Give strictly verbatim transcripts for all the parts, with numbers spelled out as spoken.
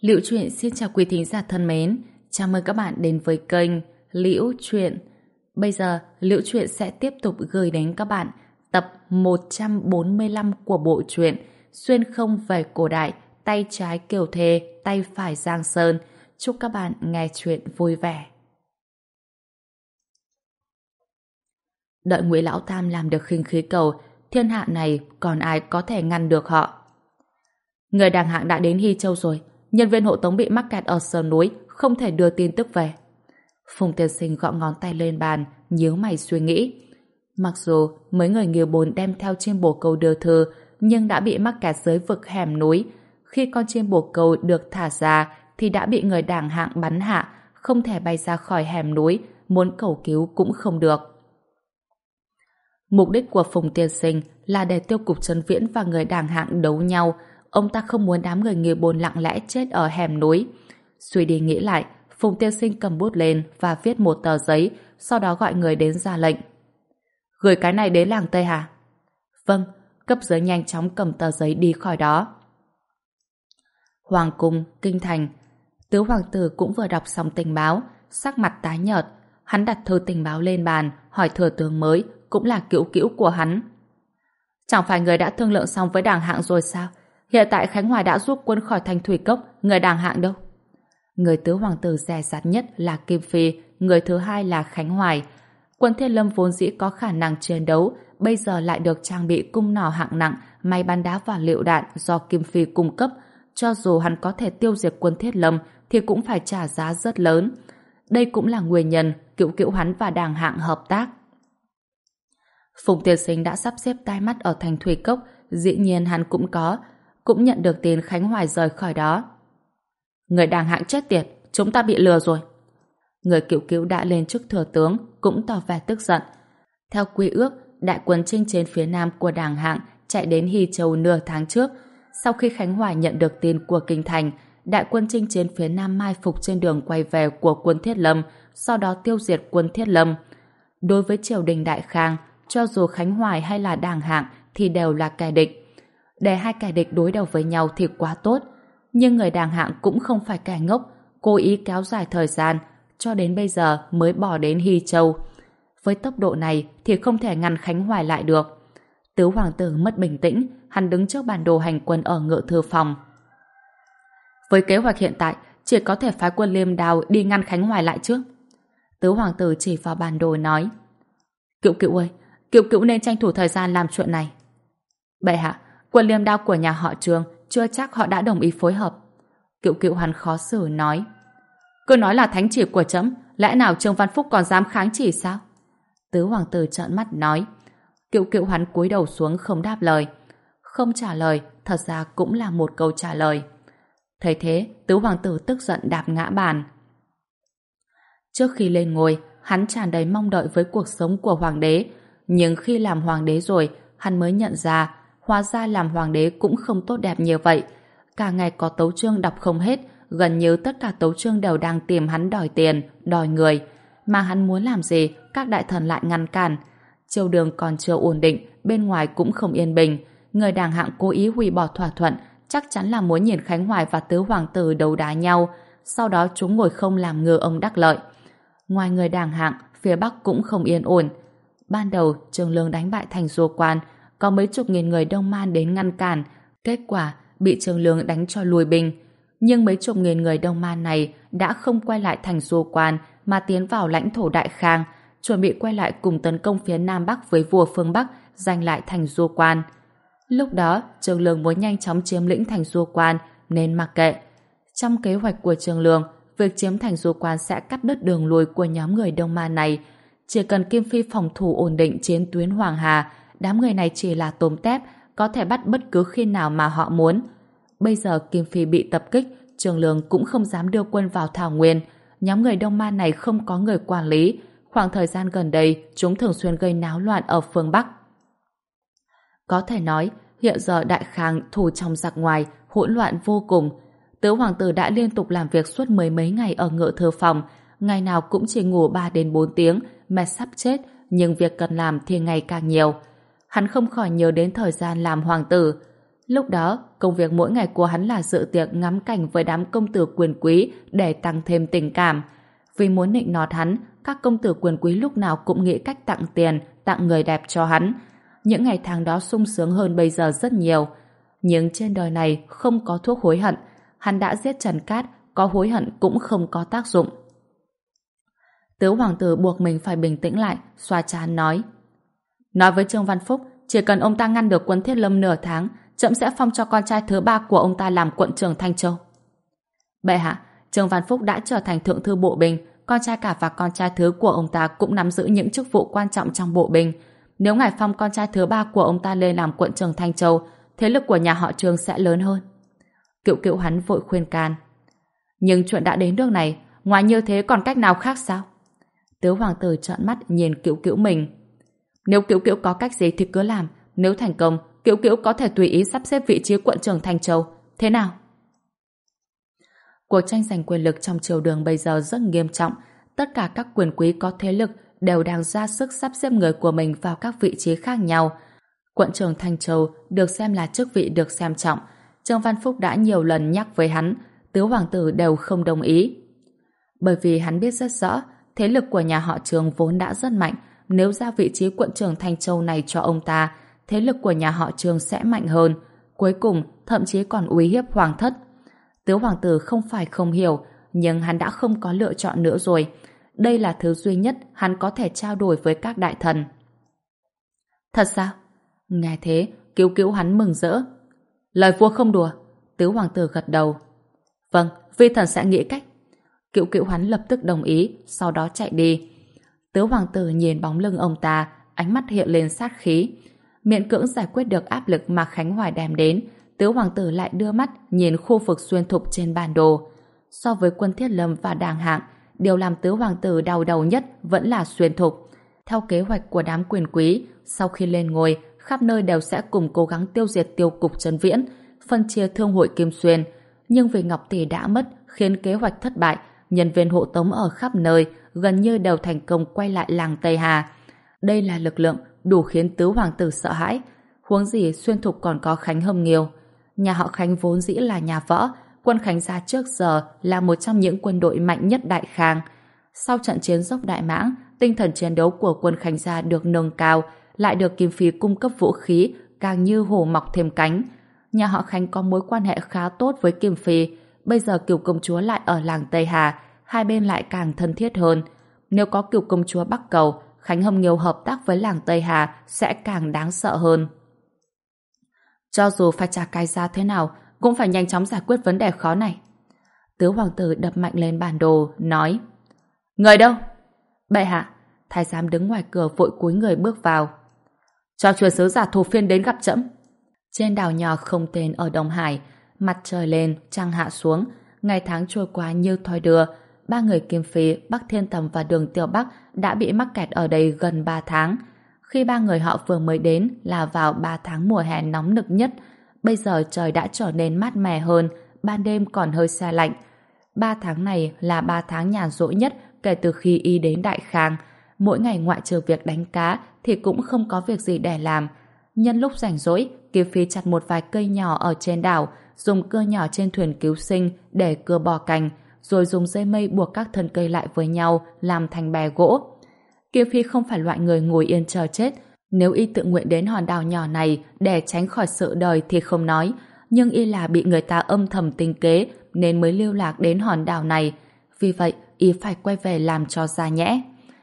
Liễu Chuyện xin chào quý thính giả thân mến, chào mừng các bạn đến với kênh Liễu Chuyện. Bây giờ, Liễu Chuyện sẽ tiếp tục gửi đến các bạn tập một trăm bốn mươi lăm của bộ truyện Xuyên không về cổ đại, tay trái Kiều Thê, tay phải Giang Sơn. Chúc các bạn nghe chuyện vui vẻ. Đợi Ngụy Lão Tam làm được khinh khí cầu, thiên hạ này còn ai có thể ngăn được họ. Người đàng hạng đã đến Hy Châu rồi, nhân viên hộ tống bị mắc kẹt ở sườn núi, không thể đưa tin tức về. Phùng Tiên Sinh gõ ngón tay lên bàn, nhíu mày suy nghĩ. Mặc dù mấy người nghìa bồn đem theo chim bồ câu đưa thư, nhưng đã bị mắc kẹt dưới vực hẻm núi. Khi con chim bồ câu được thả ra, thì đã bị người đàng hạng bắn hạ, không thể bay ra khỏi hẻm núi, muốn cầu cứu cũng không được. Mục đích của Phùng Tiên Sinh là để tiêu cục Trấn Viễn và người đàng hạng đấu nhau. Ông ta không muốn đám người nghìa bồn lặng lẽ chết ở hẻm núi. Suy đi nghĩ lại, Phùng Tiên Sinh cầm bút lên và viết một tờ giấy, sau đó gọi người đến ra lệnh. Gửi cái này đến làng Tây Hà. Vâng, cấp dưới nhanh chóng cầm tờ giấy đi khỏi đó. Hoàng cung, kinh thành. Tứ hoàng tử cũng vừa đọc xong tình báo, sắc mặt tái nhợt. Hắn đặt thư tình báo lên bàn, hỏi thừa tướng mới, cũng là cữu cữu của hắn. Chẳng phải người đã thương lượng xong với đàng hạng rồi sao? Hiện tại Khánh Hoài đã rút quân khỏi thành Thủy Cốc, người đàng hạng đâu? Người tứ hoàng tử dè dặt nhất là Kim Phi, người thứ hai là Khánh Hoài. Quân Thiên Lâm vốn dĩ có khả năng chiến đấu, bây giờ lại được trang bị cung nỏ hạng nặng, máy bắn đá và lựu đạn do Kim Phi cung cấp. Cho dù hắn có thể tiêu diệt quân Thiết Lâm, thì cũng phải trả giá rất lớn. Đây cũng là nguyên nhân cựu cữu hắn và đàng hạng hợp tác. Phùng Tiên Sinh đã sắp xếp tai mắt ở thành Thủy Cốc, dĩ nhiên hắn cũng có, cũng nhận được tin Khánh Hoài rời khỏi đó. Người đàng hạng chết tiệt, chúng ta bị lừa rồi. Người cựu cữu đã lên chức thừa tướng, cũng tỏ vẻ tức giận. Theo quy ước, đại quân chinh chiến phía nam của đàng hạng chạy đến Hy Châu nửa tháng trước. Sau khi Khánh Hoài nhận được tin của kinh thành, đại quân chinh chiến phía nam mai phục trên đường quay về của quân Thiết Lâm, sau đó tiêu diệt quân Thiết Lâm. Đối với triều đình Đại Khang, cho dù Khánh Hoài hay là đàng hạng thì đều là kẻ địch. Để hai kẻ địch đối đầu với nhau thì quá tốt. Nhưng người đàng hạng cũng không phải kẻ ngốc, cố ý kéo dài thời gian, cho đến bây giờ mới bỏ đến Hy Châu. Với tốc độ này thì không thể ngăn Khánh Hoài lại được. Tứ hoàng tử mất bình tĩnh, hắn đứng trước bản đồ hành quân ở ngự thư phòng. Với kế hoạch hiện tại, chỉ có thể phái quân Liêm Đao đi ngăn Khánh Hoài lại trước. Tứ hoàng tử chỉ vào bản đồ nói: Cựu cựu ơi, cựu cựu nên tranh thủ thời gian làm chuyện này. Bệ hạ, quân Liêm Đao của nhà họ Trương chưa chắc họ đã đồng ý phối hợp. Cựu cựu hắn khó xử nói: Cứ nói là thánh chỉ của trẫm, lẽ nào Trương Văn Phúc còn dám kháng chỉ sao? Tứ hoàng tử trợn mắt nói. Cựu cựu hắn cúi đầu xuống không đáp lời. Không trả lời thật ra cũng là một câu trả lời. Thấy thế, tứ hoàng tử tức giận đạp ngã bàn. Trước khi lên ngôi, hắn tràn đầy mong đợi với cuộc sống của hoàng đế, nhưng khi làm hoàng đế rồi, hắn mới nhận ra hóa ra làm hoàng đế cũng không tốt đẹp như vậy. Cả ngày có tấu chương đọc không hết, gần như tất cả tấu chương đều đang tìm hắn đòi tiền, đòi người. Mà hắn muốn làm gì, các đại thần lại ngăn cản. Triều đường còn chưa ổn định, bên ngoài cũng không yên bình. Người đàng hạng cố ý hủy bỏ thỏa thuận, chắc chắn là muốn nhìn Khánh Hoài và tứ hoàng tử đấu đá nhau, sau đó chúng ngồi không làm ngừa ông đắc lợi. Ngoài người đàng hạng, phía Bắc cũng không yên ổn. Ban đầu, Trương Lương đánh bại thành Du Quan, có mấy chục nghìn người Đông Man đến ngăn cản, kết quả bị Trương Lương đánh cho lùi binh. Nhưng mấy chục nghìn người Đông Man này đã không quay lại thành Du Quan mà tiến vào lãnh thổ Đại Khang, chuẩn bị quay lại cùng tấn công phía Nam Bắc với vua phương Bắc, giành lại thành Du Quan. Lúc đó, Trương Lương muốn nhanh chóng chiếm lĩnh thành Du Quan nên mặc kệ. Trong kế hoạch của Trương Lương, việc chiếm thành Du Quan sẽ cắt đứt đường lùi của nhóm người Đông Man này. Chỉ cần Kim Phi phòng thủ ổn định chiến tuyến Hoàng Hà, đám người này chỉ là tôm tép, có thể bắt bất cứ khi nào mà họ muốn. Bây giờ Kim Phi bị tập kích, Trương Lương cũng không dám đưa quân vào Thảo Nguyên. Nhóm người Đông Man này không có người quản lý. Khoảng thời gian gần đây, chúng thường xuyên gây náo loạn ở phương Bắc. Có thể nói, hiện giờ Đại Khang thủ trong giặc ngoài, hỗn loạn vô cùng. Tứ hoàng tử đã liên tục làm việc suốt mười mấy ngày ở ngự thư phòng, ngày nào cũng chỉ ngủ ba đến bốn tiếng, mệt sắp chết, nhưng việc cần làm thì ngày càng nhiều. Hắn không khỏi nhớ đến thời gian làm hoàng tử. Lúc đó, công việc mỗi ngày của hắn là dự tiệc ngắm cảnh với đám công tử quyền quý để tăng thêm tình cảm. Vì muốn nịnh nọt hắn, các công tử quyền quý lúc nào cũng nghĩ cách tặng tiền, tặng người đẹp cho hắn. Những ngày tháng đó sung sướng hơn bây giờ rất nhiều. Nhưng trên đời này không có thuốc hối hận. Hắn đã giết Trần Cát, có hối hận cũng không có tác dụng. Tứ hoàng tử buộc mình phải bình tĩnh lại, xoa trán nói. Nói với Trương Văn Phúc, chỉ cần ông ta ngăn được quân Thiết Lâm nửa tháng, trẫm sẽ phong cho con trai thứ ba của ông ta làm quận trưởng Thanh Châu. Bệ hạ, Trương Văn Phúc đã trở thành thượng thư bộ binh, con trai cả và con trai thứ của ông ta cũng nắm giữ những chức vụ quan trọng trong bộ binh. Nếu ngài phong con trai thứ ba của ông ta lên làm quận trưởng Thanh Châu, thế lực của nhà họ Trương sẽ lớn hơn. Cựu cựu hắn vội khuyên can. Nhưng chuyện đã đến nước này, ngoài như thế còn cách nào khác sao? Tứ hoàng tử trợn mắt nhìn cựu cựu mình. Nếu cựu cựu có cách gì thì cứ làm, nếu thành công, cựu cựu có thể tùy ý sắp xếp vị trí quận trưởng Thanh Châu. Thế nào? Cuộc tranh giành quyền lực trong triều đường bây giờ rất nghiêm trọng. Tất cả các quyền quý có thế lực đều đang ra sức sắp xếp người của mình vào các vị trí khác nhau. Quận trưởng Thanh Châu được xem là chức vị được xem trọng. Trương Văn Phúc đã nhiều lần nhắc với hắn, tứ hoàng tử đều không đồng ý. Bởi vì hắn biết rất rõ, thế lực của nhà họ Trương vốn đã rất mạnh. Nếu ra vị trí quận trưởng Thanh Châu này cho ông ta, thế lực của nhà họ Trương sẽ mạnh hơn. Cuối cùng, thậm chí còn uy hiếp hoàng thất. Tứ hoàng tử không phải không hiểu, nhưng hắn đã không có lựa chọn nữa rồi. Đây là thứ duy nhất hắn có thể trao đổi với các đại thần. Thật sao? Nghe thế, cứu cứu hắn mừng rỡ. Lời vua không đùa. Tứ hoàng tử gật đầu. Vâng, vi thần sẽ nghĩ cách. Cựu cựu hắn lập tức đồng ý, sau đó chạy đi. Tứ hoàng tử nhìn bóng lưng ông ta, ánh mắt hiện lên sát khí. Miễn cưỡng giải quyết được áp lực mà Khánh Hoài đem đến, tứ hoàng tử lại đưa mắt nhìn khu vực xuyên thục trên bản đồ. So với quân Thiết Lâm và Đàng Hạng, điều làm tứ hoàng tử đau đầu nhất vẫn là xuyên thục. Theo kế hoạch của đám quyền quý, sau khi lên ngôi, khắp nơi đều sẽ cùng cố gắng tiêu diệt tiêu cục Trấn Viễn, phân chia thương hội Kim Xuyên. Nhưng vì Ngọc Tỷ đã mất, khiến kế hoạch thất bại, nhân viên hộ tống ở khắp nơi gần như đều thành công quay lại làng Tây Hà. Đây là lực lượng đủ khiến tứ hoàng tử sợ hãi. Huống gì xuyên thục còn có Khánh Hâm Nghiêu. Nhà họ Khánh vốn dĩ là nhà võ, quân Khánh gia trước giờ là một trong những quân đội mạnh nhất Đại Khang. Sau trận chiến dốc Đại Mãng, tinh thần chiến đấu của quân Khánh gia được nâng cao, lại được Kim Phi cung cấp vũ khí, càng như hổ mọc thêm cánh. Nhà họ Khánh có mối quan hệ khá tốt với Kim Phi, bây giờ Cửu công chúa lại ở làng Tây Hà, hai bên lại càng thân thiết hơn. Nếu có Cửu công chúa Bắc Cầu, Khánh Hâm Nghiêu hợp tác với làng Tây Hà sẽ càng đáng sợ hơn. Cho dù phải trả cái giá thế nào, cũng phải nhanh chóng giải quyết vấn đề khó này. Tứ hoàng tử đập mạnh lên bản đồ, nói: Người đâu? Bệ hạ. Thái giám đứng ngoài cửa vội cúi người bước vào. Cho truyền sứ giả Thù Phiên đến gặp trẫm. Trên đảo nhỏ không tên ở Đông Hải, mặt trời lên, trăng hạ xuống, ngày tháng trôi qua như thoi đưa. Ba người Kim Phi, Bắc Thiên Tầm và Đường Tiểu Bắc đã bị mắc kẹt ở đây gần ba tháng. Khi ba người họ vừa mới đến là vào ba tháng mùa hè nóng nực nhất. Bây giờ trời đã trở nên mát mẻ hơn, ban đêm còn hơi se lạnh. Ba tháng này là ba tháng nhàn rỗi nhất kể từ khi y đến Đại Khang. Mỗi ngày ngoại trừ việc đánh cá thì cũng không có việc gì để làm. Nhân lúc rảnh rỗi, Kim Phi chặt một vài cây nhỏ ở trên đảo, dùng cưa nhỏ trên thuyền cứu sinh để cưa bò cành, rồi dùng dây mây buộc các thân cây lại với nhau làm thành bè gỗ. Kim Phi không phải loại người ngồi yên chờ chết. Nếu y tự nguyện đến hòn đảo nhỏ này để tránh khỏi sự đời thì không nói, nhưng y là bị người ta âm thầm tính kế nên mới lưu lạc đến hòn đảo này. Vì vậy, y phải quay về làm cho ra nhẽ.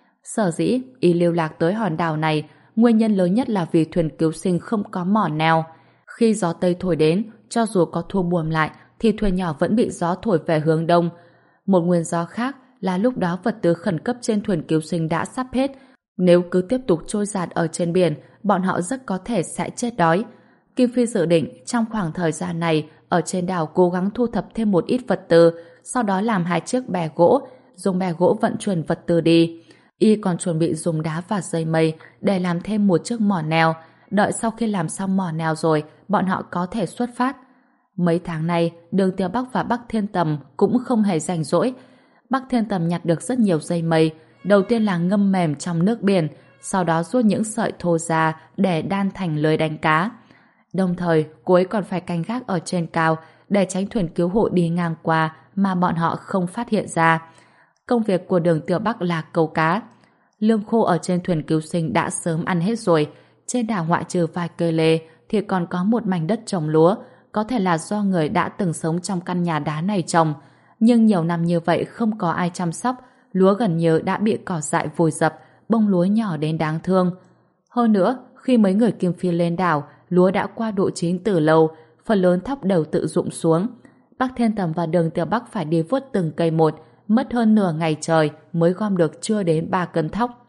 Sở dĩ y lưu lạc tới hòn đảo này, nguyên nhân lớn nhất là vì thuyền cứu sinh không có mỏ neo. Khi gió Tây thổi đến, cho dù có thua buồm lại thì thuyền nhỏ vẫn bị gió thổi về hướng đông. Một nguyên do khác là lúc đó vật tư khẩn cấp trên thuyền cứu sinh đã sắp hết. Nếu cứ tiếp tục trôi dạt ở trên biển, bọn họ rất có thể sẽ chết đói. Kim Phi dự định trong khoảng thời gian này ở trên đảo cố gắng thu thập thêm một ít vật tư, sau đó làm hai chiếc bè gỗ, dùng bè gỗ vận chuyển vật tư đi. Y còn chuẩn bị dùng đá và dây mây để làm thêm một chiếc mỏ neo. Đợi sau khi làm xong mỏ neo rồi, bọn họ có thể xuất phát. Mấy tháng nay, Đường Tiểu Bắc và Bắc Thiên Tầm cũng không hề rảnh rỗi. Bắc Thiên Tầm nhặt được rất nhiều dây mây. Đầu tiên là ngâm mềm trong nước biển, sau đó rút những sợi thô ra để đan thành lưới đánh cá. Đồng thời, cô ấy còn phải canh gác ở trên cao để tránh thuyền cứu hộ đi ngang qua mà bọn họ không phát hiện ra. Công việc của Đường Tiểu Bắc là câu cá. Lương khô ở trên thuyền cứu sinh đã sớm ăn hết rồi. Trên đảo ngoại trừ vài cây lê thì còn có một mảnh đất trồng lúa, có thể là do người đã từng sống trong căn nhà đá này trồng. Nhưng nhiều năm như vậy không có ai chăm sóc, lúa gần như đã bị cỏ dại vùi dập, bông lúa nhỏ đến đáng thương. Hơn nữa, khi mấy người Kim Phi lên đảo, lúa đã qua độ chín từ lâu, phần lớn thóc đều tự rụng xuống. Bác Thiên Tầm và Đường Tiểu Bắc phải đi vuốt từng cây một, mất hơn nửa ngày trời mới gom được chưa đến ba cân thóc.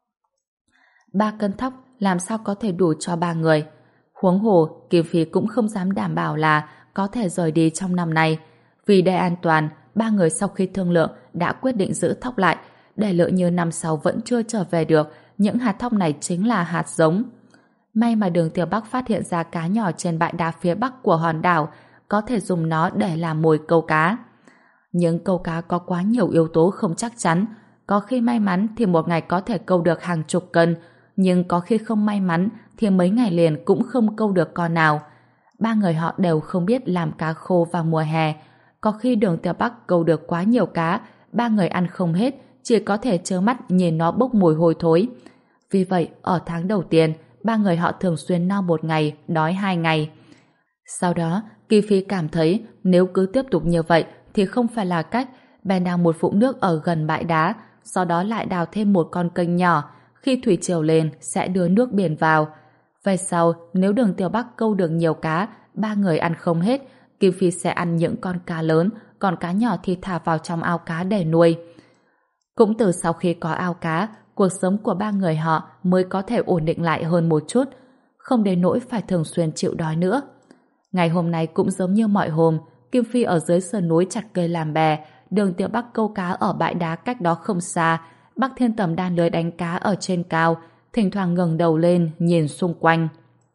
Ba cân thóc làm sao có thể đủ cho ba người? Huống hồ, Kim Phi cũng không dám đảm bảo là có thể rời đi trong năm nay. Vì để an toàn, ba người sau khi thương lượng đã quyết định giữ thóc lại, để lỡ như năm sau vẫn chưa trở về được, những hạt thóc này chính là hạt giống. May mà Đường Tiểu Bắc phát hiện ra cá nhỏ trên bãi đá phía bắc của hòn đảo, có thể dùng nó để làm mồi câu cá. Nhưng câu cá có quá nhiều yếu tố không chắc chắn, có khi may mắn thì một ngày có thể câu được hàng chục cân, nhưng có khi không may mắn thì mấy ngày liền cũng không câu được con nào. Ba người họ đều không biết làm cá khô vào mùa hè, có khi Đường Tiểu Bắc câu được quá nhiều cá, ba người ăn không hết, chỉ có thể trơ mắt nhìn nó bốc mùi hôi thối. Vì vậy, ở tháng đầu tiên, ba người họ thường xuyên no một ngày, đói hai ngày. Sau đó, Kỳ Phi cảm thấy nếu cứ tiếp tục như vậy thì không phải là cách, bèn đào một vũng nước ở gần bãi đá, sau đó lại đào thêm một con kênh nhỏ, khi thủy triều lên sẽ đưa nước biển vào. Về sau, nếu Đường Tiểu Bắc câu được nhiều cá, ba người ăn không hết, Kỳ Phi sẽ ăn những con cá lớn, còn cá nhỏ thì thả vào trong ao cá để nuôi. Cũng từ sau khi có ao cá, cuộc sống của ba người họ mới có thể ổn định lại hơn một chút, không đến nỗi phải thường xuyên chịu đói nữa. Ngày hôm nay cũng giống như mọi hôm, Kim Phi ở dưới sườn núi chặt cây làm bè, Đường Tiểu Bắc câu cá ở bãi đá cách đó không xa, Bắc Thiên Tầm đan lưới đánh cá ở trên cao, thỉnh thoảng ngẩng đầu lên nhìn xung quanh.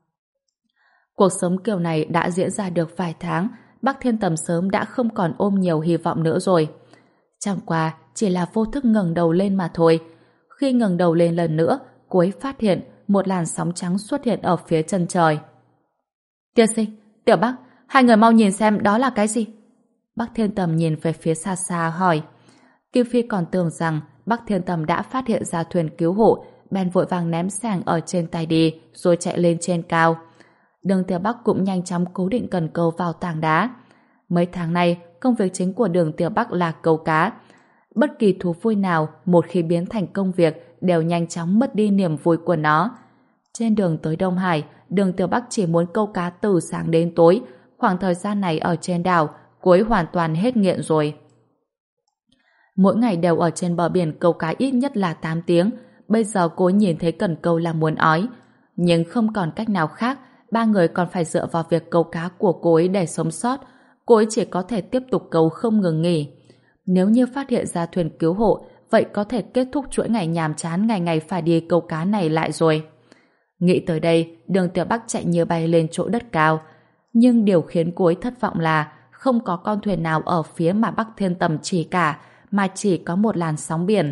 Cuộc sống kiểu này đã diễn ra được vài tháng, Bắc Thiên Tầm sớm đã không còn ôm nhiều hy vọng nữa rồi. Chẳng qua chỉ là vô thức ngẩng đầu lên mà thôi. Khi ngẩng đầu lên lần nữa, cô ấy phát hiện một làn sóng trắng xuất hiện ở phía chân trời. Tiên sinh, Tiểu Bắc, hai người mau nhìn xem đó là cái gì? Bắc Thiên Tầm nhìn về phía xa xa hỏi. Kim Phi còn tưởng rằng Bắc Thiên Tầm đã phát hiện ra thuyền cứu hộ, bèn vội vàng ném sàng ở trên tay đi, rồi chạy lên trên cao. Đường Tiểu Bắc cũng nhanh chóng cố định cần câu vào tảng đá. Mấy tháng nay, công việc chính của Đường Tiểu Bắc là câu cá. Bất kỳ thú vui nào một khi biến thành công việc đều nhanh chóng mất đi niềm vui của nó. Trên đường tới Đông Hải, Đường Tiểu Bắc chỉ muốn câu cá từ sáng đến tối. Khoảng thời gian này ở trên đảo, cô ấy hoàn toàn hết nghiện rồi. Mỗi ngày đều ở trên bờ biển câu cá ít nhất là tám tiếng. Bây giờ cô ấy nhìn thấy cần câu là muốn ói. Nhưng không còn cách nào khác, ba người còn phải dựa vào việc câu cá của cô ấy để sống sót. Cô ấy chỉ có thể tiếp tục câu không ngừng nghỉ. Nếu như phát hiện ra thuyền cứu hộ, vậy có thể kết thúc chuỗi ngày nhàm chán ngày ngày phải đi câu cá này lại rồi. Nghĩ tới đây, Đường Tiểu Bắc chạy như bay lên chỗ đất cao. Nhưng điều khiến cô ấy thất vọng là không có con thuyền nào ở phía mà Bắc Thiên Tầm chỉ cả, mà chỉ có một làn sóng biển.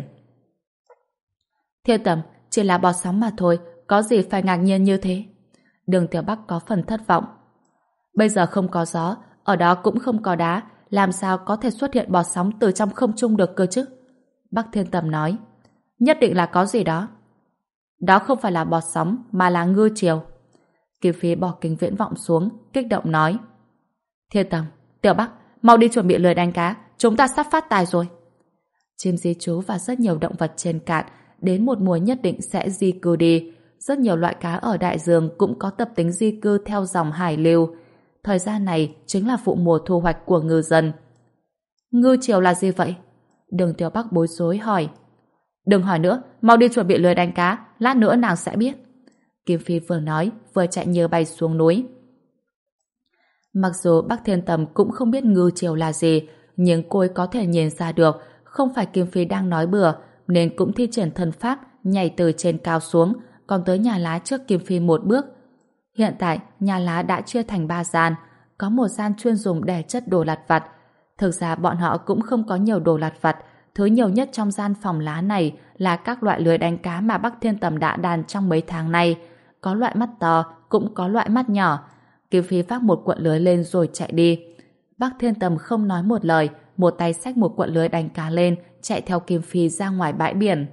Thiên Tầm, chỉ là bọt sóng mà thôi, có gì phải ngạc nhiên như thế? Đường Tiểu Bắc có phần thất vọng. Bây giờ không có gió, ở đó cũng không có đá, làm sao có thể xuất hiện bọt sóng từ trong không trung được cơ chứ? Bắc Thiên Tầm nói. Nhất định là có gì đó. Đó không phải là bọt sóng, mà là ngư triều. Kim Phi bỏ kính viễn vọng xuống, kích động nói. Thiên Tầm, Tiểu Bắc, mau đi chuẩn bị lưới đánh cá, chúng ta sắp phát tài rồi. Chim di trú và rất nhiều động vật trên cạn đến một mùa nhất định sẽ di cư đi. Rất nhiều loại cá ở đại dương cũng có tập tính di cư theo dòng hải lưu. Thời gian này chính là vụ mùa thu hoạch của ngư dân. Ngư triều là gì vậy? Đường Tiểu Bắc bối rối hỏi. Đừng hỏi nữa, mau đi chuẩn bị lưới đánh cá, lát nữa nàng sẽ biết. Kim Phi vừa nói, vừa chạy như bay xuống núi. Mặc dù Bắc Thiên Tầm cũng không biết ngư triều là gì, nhưng cô ấy có thể nhìn ra được không phải Kim Phi đang nói bừa, nên cũng thi triển thân pháp nhảy từ trên cao xuống, còn tới nhà lá trước Kim Phi một bước. Hiện tại, nhà lá đã chia thành ba gian, có một gian chuyên dùng để chất đồ lặt vặt. Thực ra bọn họ cũng không có nhiều đồ lặt vặt, thứ nhiều nhất trong gian phòng lá này là các loại lưới đánh cá mà Bắc Thiên Tầm đã đàn trong mấy tháng nay. Có loại mắt to, cũng có loại mắt nhỏ. Kim Phi vác một cuộn lưới lên rồi chạy đi. Bắc Thiên Tầm không nói một lời, một tay xách một cuộn lưới đánh cá lên, chạy theo Kim Phi ra ngoài bãi biển.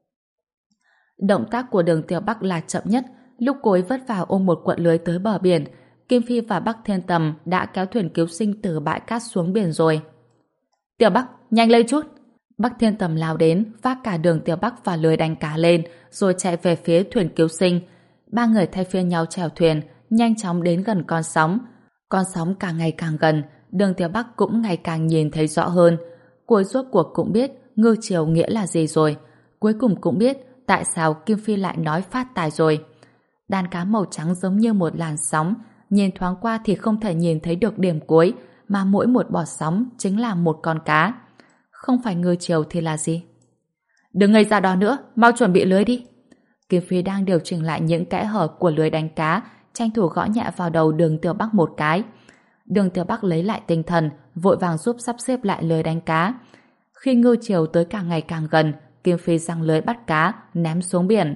Động tác của Đường Tiểu Bắc là chậm nhất. Lúc cô ấy vất vả ôm một cuộn lưới tới bờ biển, Kim Phi và Bắc Thiên Tầm đã kéo thuyền cứu sinh từ bãi cát xuống biển rồi. Tiểu Bắc, nhanh lên chút! Bắc Thiên Tầm lao đến, vác cả Đường Tiểu Bắc và lưới đánh cá lên, rồi chạy về phía thuyền cứu sinh. Ba người thay phiên nhau chèo thuyền, nhanh chóng đến gần con sóng. Con sóng càng ngày càng gần, Đường Tiểu Bắc cũng ngày càng nhìn thấy rõ hơn. Cuối rốt cuộc cũng biết ngư triều nghĩa là gì rồi. Cuối cùng cũng biết tại sao Kim Phi lại nói phát tài rồi. Đàn cá màu trắng giống như một làn sóng, nhìn thoáng qua thì không thể nhìn thấy được điểm cuối, mà mỗi một bọt sóng chính là một con cá. Không phải ngư triều thì là gì? Đừng ngây ra đó nữa, mau chuẩn bị lưới đi. Kim Phi đang điều chỉnh lại những kẽ hở của lưới đánh cá, tranh thủ gõ nhẹ vào đầu Đường Tiểu Bắc một cái. Đường Tiểu Bắc lấy lại tinh thần, vội vàng giúp sắp xếp lại lưới đánh cá. Khi ngư triều tới càng ngày càng gần, Kim Phi giăng lưới bắt cá, ném xuống biển.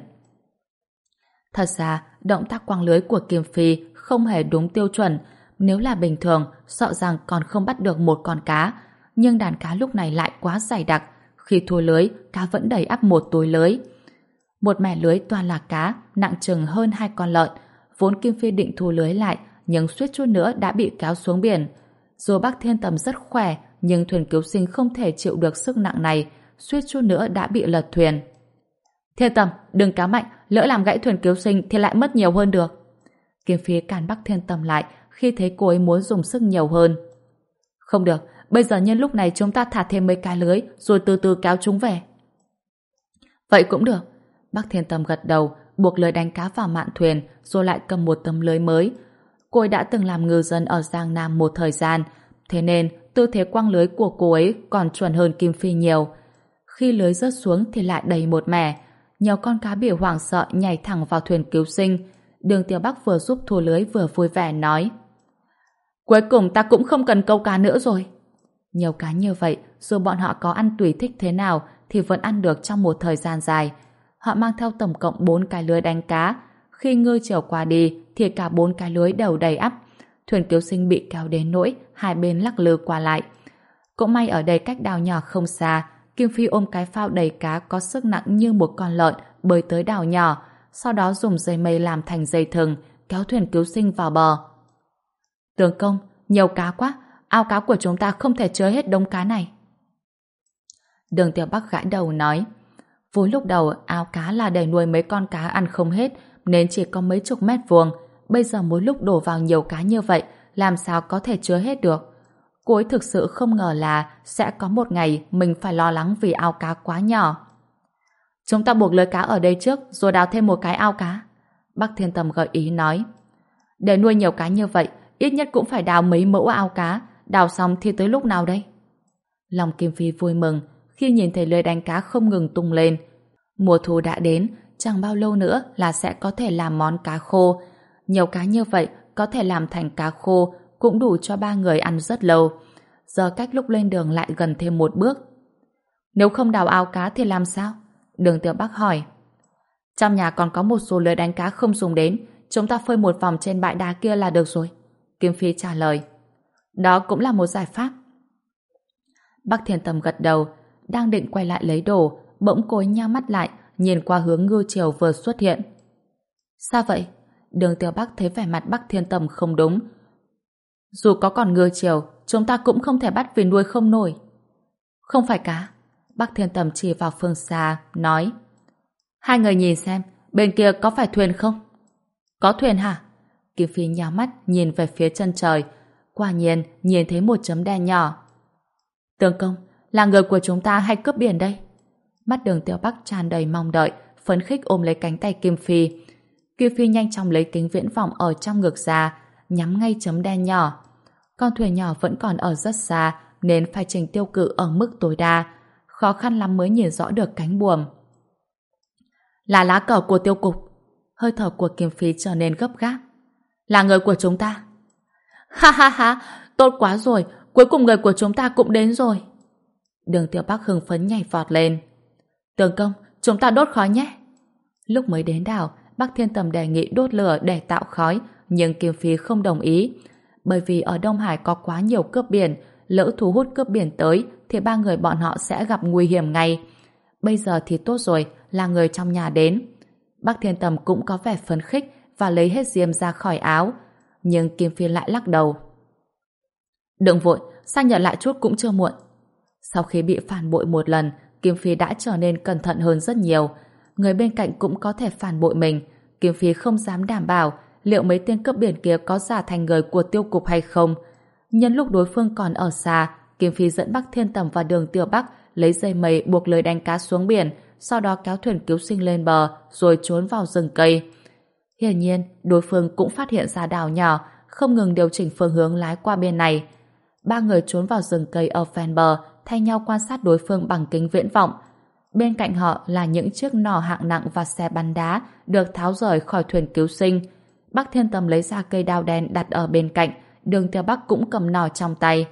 Thật ra, động tác quăng lưới của Kim Phi không hề đúng tiêu chuẩn. Nếu là bình thường, sợ rằng còn không bắt được một con cá. Nhưng đàn cá lúc này lại quá dày đặc. Khi thu lưới, cá vẫn đầy ắp một túi lưới. Một mẻ lưới toàn là cá, nặng chừng hơn hai con lợn. Vốn Kim Phi định thu lưới lại, nhưng suýt chút nữa đã bị kéo xuống biển. Dù Bắc Thiên Tầm rất khỏe, nhưng thuyền cứu sinh không thể chịu được sức nặng này, suýt chút nữa đã bị lật thuyền. Thiên Tầm, đừng cá mạnh, lỡ làm gãy thuyền cứu sinh thì lại mất nhiều hơn được. Kim Phi cản Bắc Thiên Tầm lại khi thấy cô ấy muốn dùng sức nhiều hơn. Không được, bây giờ nhân lúc này chúng ta thả thêm mấy cái lưới rồi từ từ kéo chúng về. Vậy cũng được. Bắc Thiên Tầm gật đầu, buộc lưới đánh cá vào mạn thuyền rồi lại cầm một tấm lưới mới. Cô ấy đã từng làm ngư dân ở Giang Nam một thời gian, thế nên tư thế quăng lưới của cô ấy còn chuẩn hơn Kim Phi nhiều. Khi lưới rớt xuống thì lại đầy một mẻ. Nhiều con cá bị hoảng sợ nhảy thẳng vào thuyền cứu sinh. Đường Tiểu Bắc vừa giúp thu lưới vừa vui vẻ nói: Cuối cùng ta cũng không cần câu cá nữa rồi. Nhiều cá như vậy, dù bọn họ có ăn tùy thích thế nào thì vẫn ăn được trong một thời gian dài. Họ mang theo tổng cộng bốn cái lưới đánh cá. Khi ngư chiều qua đi thì cả bốn cái lưới đều đầy ắp. Thuyền cứu sinh bị kéo đến nỗi hai bên lắc lư qua lại. Cũng may ở đây cách đảo nhỏ không xa, Kim Phi ôm cái phao đầy cá có sức nặng như một con lợn bơi tới đảo nhỏ, sau đó dùng dây mây làm thành dây thừng kéo thuyền cứu sinh vào bờ. Tướng công, nhiều cá quá, ao cá của chúng ta không thể chứa hết đống cá này. Đường Tiểu Bắc gãi đầu nói: Vốn lúc đầu ao cá là để nuôi mấy con cá ăn không hết nên chỉ có mấy chục mét vuông. Bây giờ mỗi lúc đổ vào nhiều cá như vậy, làm sao có thể chứa hết được. Cô ấy thực sự không ngờ là sẽ có một ngày mình phải lo lắng vì ao cá quá nhỏ. Chúng ta buộc lưới cá ở đây trước rồi đào thêm một cái ao cá. Bắc Thiên Tầm gợi ý nói: Để nuôi nhiều cá như vậy, ít nhất cũng phải đào mấy mẫu ao cá. Đào xong thì tới lúc nào đây? Lòng Kim Phi vui mừng khi nhìn thấy lưới đánh cá không ngừng tung lên. Mùa thu đã đến, chẳng bao lâu nữa là sẽ có thể làm món cá khô. Nhiều cá như vậy có thể làm thành cá khô cũng đủ cho ba người ăn rất lâu. Giờ cách lúc lên đường lại gần thêm một bước. Nếu không đào ao cá thì làm sao? Đường Tiểu Bắc hỏi. Trong nhà còn có một số lưới đánh cá không dùng đến, chúng ta phơi một vòng trên bãi đá kia là được rồi. Kim Phi trả lời. Đó cũng là một giải pháp. Bắc Thiên Tầm gật đầu, đang định quay lại lấy đồ, bỗng cô ấy nheo mắt lại, nhìn qua hướng ngư triều vừa xuất hiện. Sao vậy? Đường Tiểu Bắc thấy vẻ mặt Bắc Thiên Tầm không đúng. Dù có còn ngư triều, chúng ta cũng không thể bắt vì nuôi không nổi. Không phải cá. Bắc Thiên Tầm chỉ vào phương xa, nói: Hai người nhìn xem, bên kia có phải thuyền không? Có thuyền hả? Kim Phi nhắm mắt nhìn về phía chân trời, quả nhiên nhìn thấy một chấm đen nhỏ. Tướng công, là người của chúng ta hay cướp biển đây? Mắt Đường Tiểu Bắc tràn đầy mong đợi, phấn khích ôm lấy cánh tay Kim Phi. Kim Phi nhanh chóng lấy kính viễn vọng ở trong ngực ra, nhắm ngay chấm đen nhỏ. Con thuyền nhỏ vẫn còn ở rất xa nên phải chỉnh tiêu cự ở mức tối đa, khó khăn lắm mới nhìn rõ được cánh buồm. Là lá cờ của tiêu cục. Hơi thở của Kim Phi trở nên gấp gáp. Là người của chúng ta. Ha ha ha, tốt quá rồi, cuối cùng người của chúng ta cũng đến rồi. Đường Tiểu Bắc hưng phấn nhảy vọt lên. Tướng công, chúng ta đốt khói nhé. Lúc mới đến đảo, Bắc Thiên Tầm đề nghị đốt lửa để tạo khói, nhưng Kim Phi không đồng ý. Bởi vì ở Đông Hải có quá nhiều cướp biển, lỡ thu hút cướp biển tới thì ba người bọn họ sẽ gặp nguy hiểm ngay. Bây giờ thì tốt rồi, là người trong nhà đến. Bác Thiên Tầm cũng có vẻ phấn khích và lấy hết diêm ra khỏi áo. Nhưng Kim Phi lại lắc đầu. Đừng vội, xác nhận lại chút cũng chưa muộn. Sau khi bị phản bội một lần, Kim Phi đã trở nên cẩn thận hơn rất nhiều. Người bên cạnh cũng có thể phản bội mình. Kim Phi không dám đảm bảo liệu mấy tên cướp biển kia có giả thành người của tiêu cục hay không. Nhân lúc đối phương còn ở xa, Kim Phi dẫn Bắc Thiên Tầm và Đường Tiểu Bắc lấy dây mây buộc lưới đánh cá xuống biển, sau đó kéo thuyền cứu sinh lên bờ rồi trốn vào rừng cây. Hiển nhiên, đối phương cũng phát hiện ra đảo nhỏ, không ngừng điều chỉnh phương hướng lái qua bên này. Ba người trốn vào rừng cây ở ven bờ, thay nhau quan sát đối phương bằng kính viễn vọng. Bên cạnh họ là những chiếc nỏ hạng nặng và xe bắn đá được tháo rời khỏi thuyền cứu sinh. Bắc Thiên Tầm lấy ra cây đao đen đặt ở bên cạnh, Đường Tiểu Bắc cũng cầm nỏ trong tay.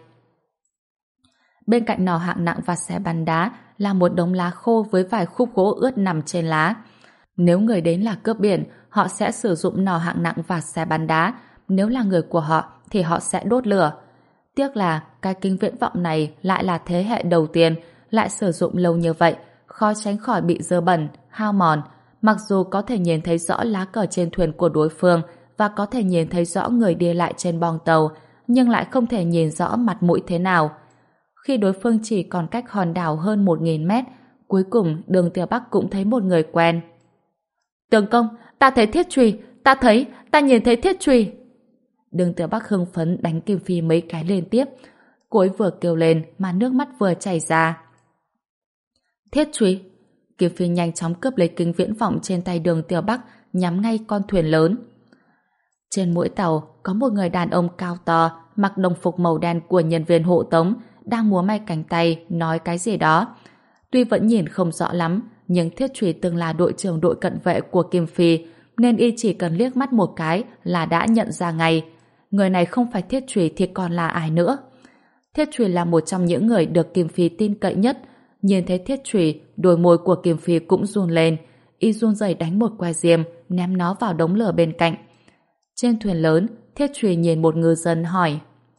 Bên cạnh nỏ hạng nặng và xe bắn đá là một đống lá khô với vài khúc gỗ ướt nằm trên lá. Nếu người đến là cướp biển, họ sẽ sử dụng nỏ hạng nặng và xe bắn đá. Nếu là người của họ thì họ sẽ đốt lửa. Tiếc là cái kính viễn vọng này lại là thế hệ đầu tiên, lại sử dụng lâu như vậy, khó tránh khỏi bị dơ bẩn, hao mòn. Mặc dù có thể nhìn thấy rõ lá cờ trên thuyền của đối phương và có thể nhìn thấy rõ người đi lại trên bong tàu, nhưng lại không thể nhìn rõ mặt mũi thế nào. Khi đối phương chỉ còn cách hòn đảo hơn một nghìn mét, cuối cùng Đường Tiểu Bắc cũng thấy một người quen. Tướng công, ta thấy thiết chùy, ta thấy, ta nhìn thấy thiết chùy. Đường Tiểu Bắc hưng phấn đánh Kim Phi mấy cái liên tiếp. Cô ấy vừa kêu lên mà nước mắt vừa chảy ra. Thiết chùy? Kim Phi nhanh chóng cướp lấy kính viễn vọng trên tay Đường Tiểu Bắc, nhắm ngay con thuyền lớn. Trên mũi tàu có một người đàn ông cao to, mặc đồng phục màu đen của nhân viên hộ tống, đang múa may cánh tay nói cái gì đó. Tuy vẫn nhìn không rõ lắm, nhưng Thiết Chùy từng là đội trưởng đội cận vệ của Kim Phi, nên y chỉ cần liếc mắt một cái là đã nhận ra ngay. Người này không phải Thiết Chùy thì còn là ai nữa? Thiết Chùy là một trong những người được Kim Phi tin cậy nhất. Nhìn thấy Thiết Chùy, đôi môi của Kim Phi cũng run lên. Y run rẩy đánh một que diêm, ném nó vào đống lửa bên cạnh. Trên thuyền lớn, Thiết Chùy nhìn một ngư dân hỏi: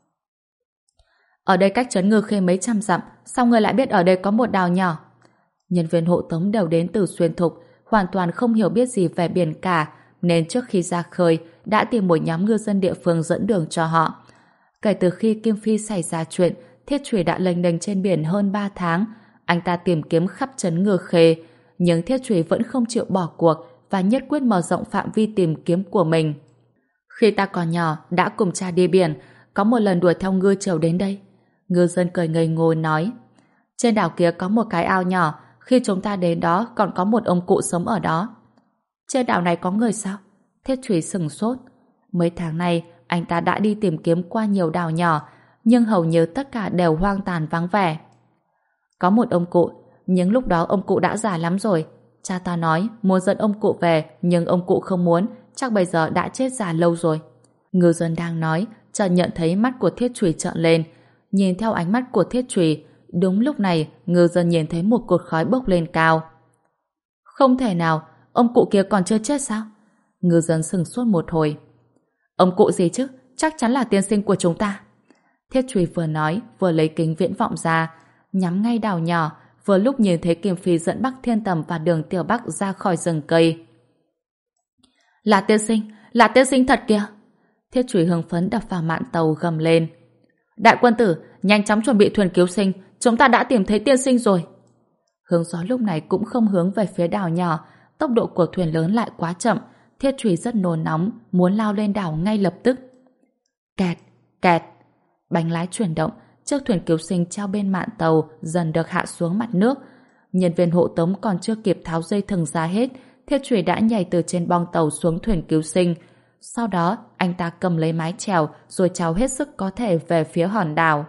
Ở đây cách trấn Ngư Khê mấy trăm dặm, sao ngươi lại biết ở đây có một đảo nhỏ? Nhân viên hộ tống đều đến từ xuyên thục, hoàn toàn không hiểu biết gì về biển cả, nên trước khi ra khơi đã tìm một nhóm ngư dân địa phương dẫn đường cho họ. Kể từ khi Kim Phi xảy ra chuyện, Thiết Chùy đã lênh đênh trên biển hơn ba tháng. Anh ta tìm kiếm khắp trấn Ngư Khê, nhưng Thiết Chùy vẫn không chịu bỏ cuộc và nhất quyết mở rộng phạm vi tìm kiếm của mình. Khi ta còn nhỏ, đã cùng cha đi biển, có một lần đuổi theo ngư triều đến đây. Ngư dân cười ngây ngô nói: Trên đảo kia có một cái ao nhỏ, khi chúng ta đến đó còn có một ông cụ sống ở đó. Trên đảo này có người sao? Thiết Chùy sửng sốt. Mấy tháng nay, anh ta đã đi tìm kiếm qua nhiều đảo nhỏ, nhưng hầu như tất cả đều hoang tàn vắng vẻ. Có một ông cụ, nhưng lúc đó ông cụ đã già lắm rồi. Cha ta nói muốn dẫn ông cụ về, nhưng ông cụ không muốn, chắc bây giờ đã chết già lâu rồi. Ngư dân đang nói, chợt nhận thấy mắt của Thiết Chùy trợn lên. Nhìn theo ánh mắt của Thiết Chùy, đúng lúc này ngư dân nhìn thấy một cột khói bốc lên cao. Không thể nào, ông cụ kia còn chưa chết sao? Ngư dân sững sốt một hồi. Ông cụ gì chứ? Chắc chắn là tiên sinh của chúng ta. Thiết Chùy vừa nói vừa lấy kính viễn vọng ra, nhắm ngay đảo nhỏ, vừa lúc nhìn thấy Kim Phi dẫn Bắc Thiên Tầm và Đường Tiểu Bắc ra khỏi rừng cây. Là tiên sinh, là tiên sinh thật kìa! Thiết Chùy hưng phấn đập vào mạn tàu gầm lên. Đại quân tử, nhanh chóng chuẩn bị thuyền cứu sinh, chúng ta đã tìm thấy tiên sinh rồi. Hướng gió lúc này cũng không hướng về phía đảo nhỏ, tốc độ của thuyền lớn lại quá chậm. Thiết Chùy rất nôn nóng, muốn lao lên đảo ngay lập tức. Kẹt, kẹt, bánh lái chuyển động, chiếc thuyền cứu sinh treo bên mạn tàu dần được hạ xuống mặt nước. Nhân viên hộ tống còn chưa kịp tháo dây thừng ra hết, Thiết Chùy đã nhảy từ trên bong tàu xuống thuyền cứu sinh. Sau đó, anh ta cầm lấy mái chèo rồi chèo hết sức có thể về phía hòn đảo.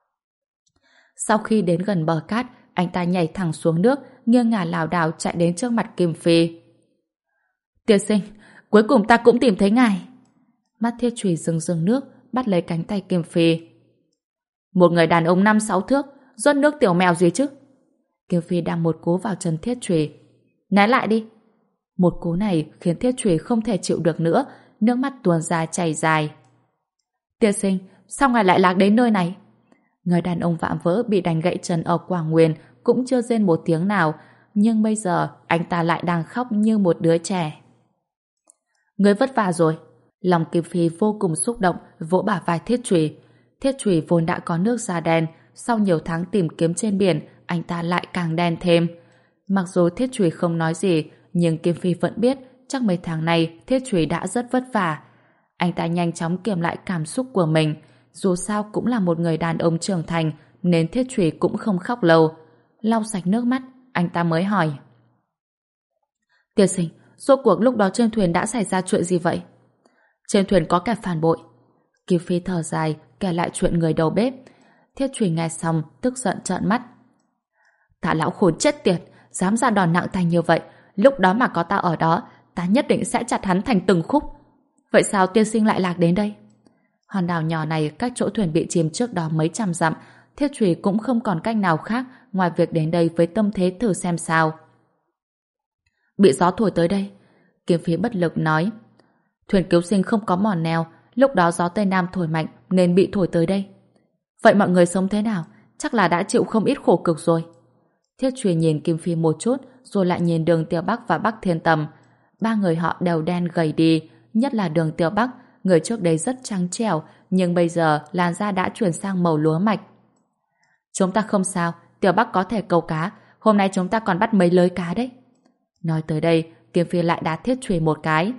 Sau khi đến gần bờ cát, anh ta nhảy thẳng xuống nước, nghiêng ngả lảo đảo chạy đến trước mặt Kim Phi. Tiên sinh, cuối cùng ta cũng tìm thấy ngài. Mắt Thiết Chùy rưng rưng nước, bắt lấy cánh tay Kim Phi. Một người đàn ông năm sáu thước, rót nước tiểu mèo gì chứ? Kim Phi đang một cú vào chân Thiết Chùy. Né lại đi! Một cú này khiến Thiết Chùy không thể chịu được nữa, nước mắt tuôn ra chảy dài. Tiên sinh, sao ngài lại lạc đến nơi này? Người đàn ông vạm vỡ bị đánh gãy chân ở Quảng Nguyên cũng chưa rên một tiếng nào, nhưng bây giờ anh ta lại đang khóc như một đứa trẻ. Người vất vả rồi. Lòng Kim Phi vô cùng xúc động, vỗ bả vai Thiết Trùy. Thiết Trùy vốn đã có nước da đen, sau nhiều tháng tìm kiếm trên biển, anh ta lại càng đen thêm. Mặc dù Thiết Trùy không nói gì, nhưng Kim Phi vẫn biết chắc mấy tháng này Thiết Trùy đã rất vất vả. Anh ta nhanh chóng kiềm lại cảm xúc của mình. Dù sao cũng là một người đàn ông trưởng thành, nên Thiết Trùy cũng không khóc lâu. Lau sạch nước mắt, anh ta mới hỏi. Tiên sinh, rốt cuộc lúc đó trên thuyền đã xảy ra chuyện gì vậy? Trên thuyền có kẻ phản bội. Kim Phi thở dài, kể lại chuyện người đầu bếp. Thiết Trùy nghe xong, tức giận trợn mắt. Tạ lão khốn chết tiệt, dám ra đòn nặng tay như vậy, lúc đó mà có ta ở đó, ta nhất định sẽ chặt hắn thành từng khúc. Vậy sao tiên sinh lại lạc đến đây? Hòn đảo nhỏ này cách chỗ thuyền bị chìm trước đó mấy trăm dặm, Thiết Trùy cũng không còn cách nào khác ngoài việc đến đây với tâm thế thử xem sao. Bị gió thổi tới đây. Kim Phi bất lực nói. Thuyền cứu sinh không có mòn neo, lúc đó gió Tây Nam thổi mạnh nên bị thổi tới đây. Vậy mọi người sống thế nào? Chắc là đã chịu không ít khổ cực rồi. Thiết Trùy nhìn Kim Phi một chút, rồi lại nhìn Đường Tiêu Bắc và Bắc Thiên Tầm. Ba người họ đều đen gầy đi, nhất là Đường Tiêu Bắc, người trước đây rất trắng trẻo, nhưng bây giờ làn da đã chuyển sang màu lúa mạch. Chúng ta không sao, Tiểu Bắc có thể câu cá, hôm nay chúng ta còn bắt mấy lưới cá đấy. Nói tới đây, Kim Phi lại đá Thiết Trùy một cái.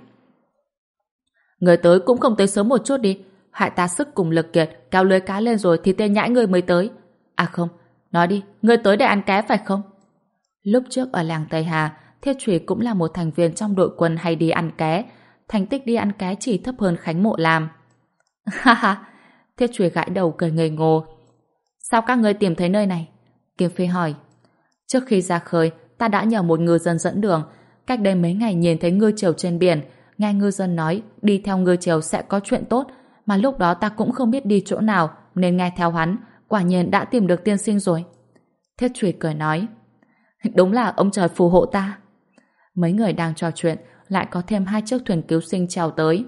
Người tới cũng không tới sớm một chút đi, hại ta sức cùng lực kiệt, kéo lưới cá lên rồi thì tên nhãi người mới tới. À không, nói đi, người tới để ăn ké phải không? Lúc trước ở làng Tây Hà, Thiết Trùy cũng là một thành viên trong đội quân hay đi ăn ké, thành tích đi ăn ké chỉ thấp hơn Khánh Mộ làm. Ha ha, Thiết Trùy gãi đầu cười ngây ngô. Sao các ngươi tìm thấy nơi này? Kim Phi hỏi. Trước khi ra khơi, ta đã nhờ một ngư dân dẫn đường. Cách đây mấy ngày nhìn thấy ngư triều trên biển, nghe ngư dân nói đi theo ngư triều sẽ có chuyện tốt, mà lúc đó ta cũng không biết đi chỗ nào nên nghe theo hắn, quả nhiên đã tìm được tiên sinh rồi. Thiết Trùy cười nói. Đúng là ông trời phù hộ ta. Mấy người đang trò chuyện, lại có thêm hai chiếc thuyền cứu sinh chèo tới.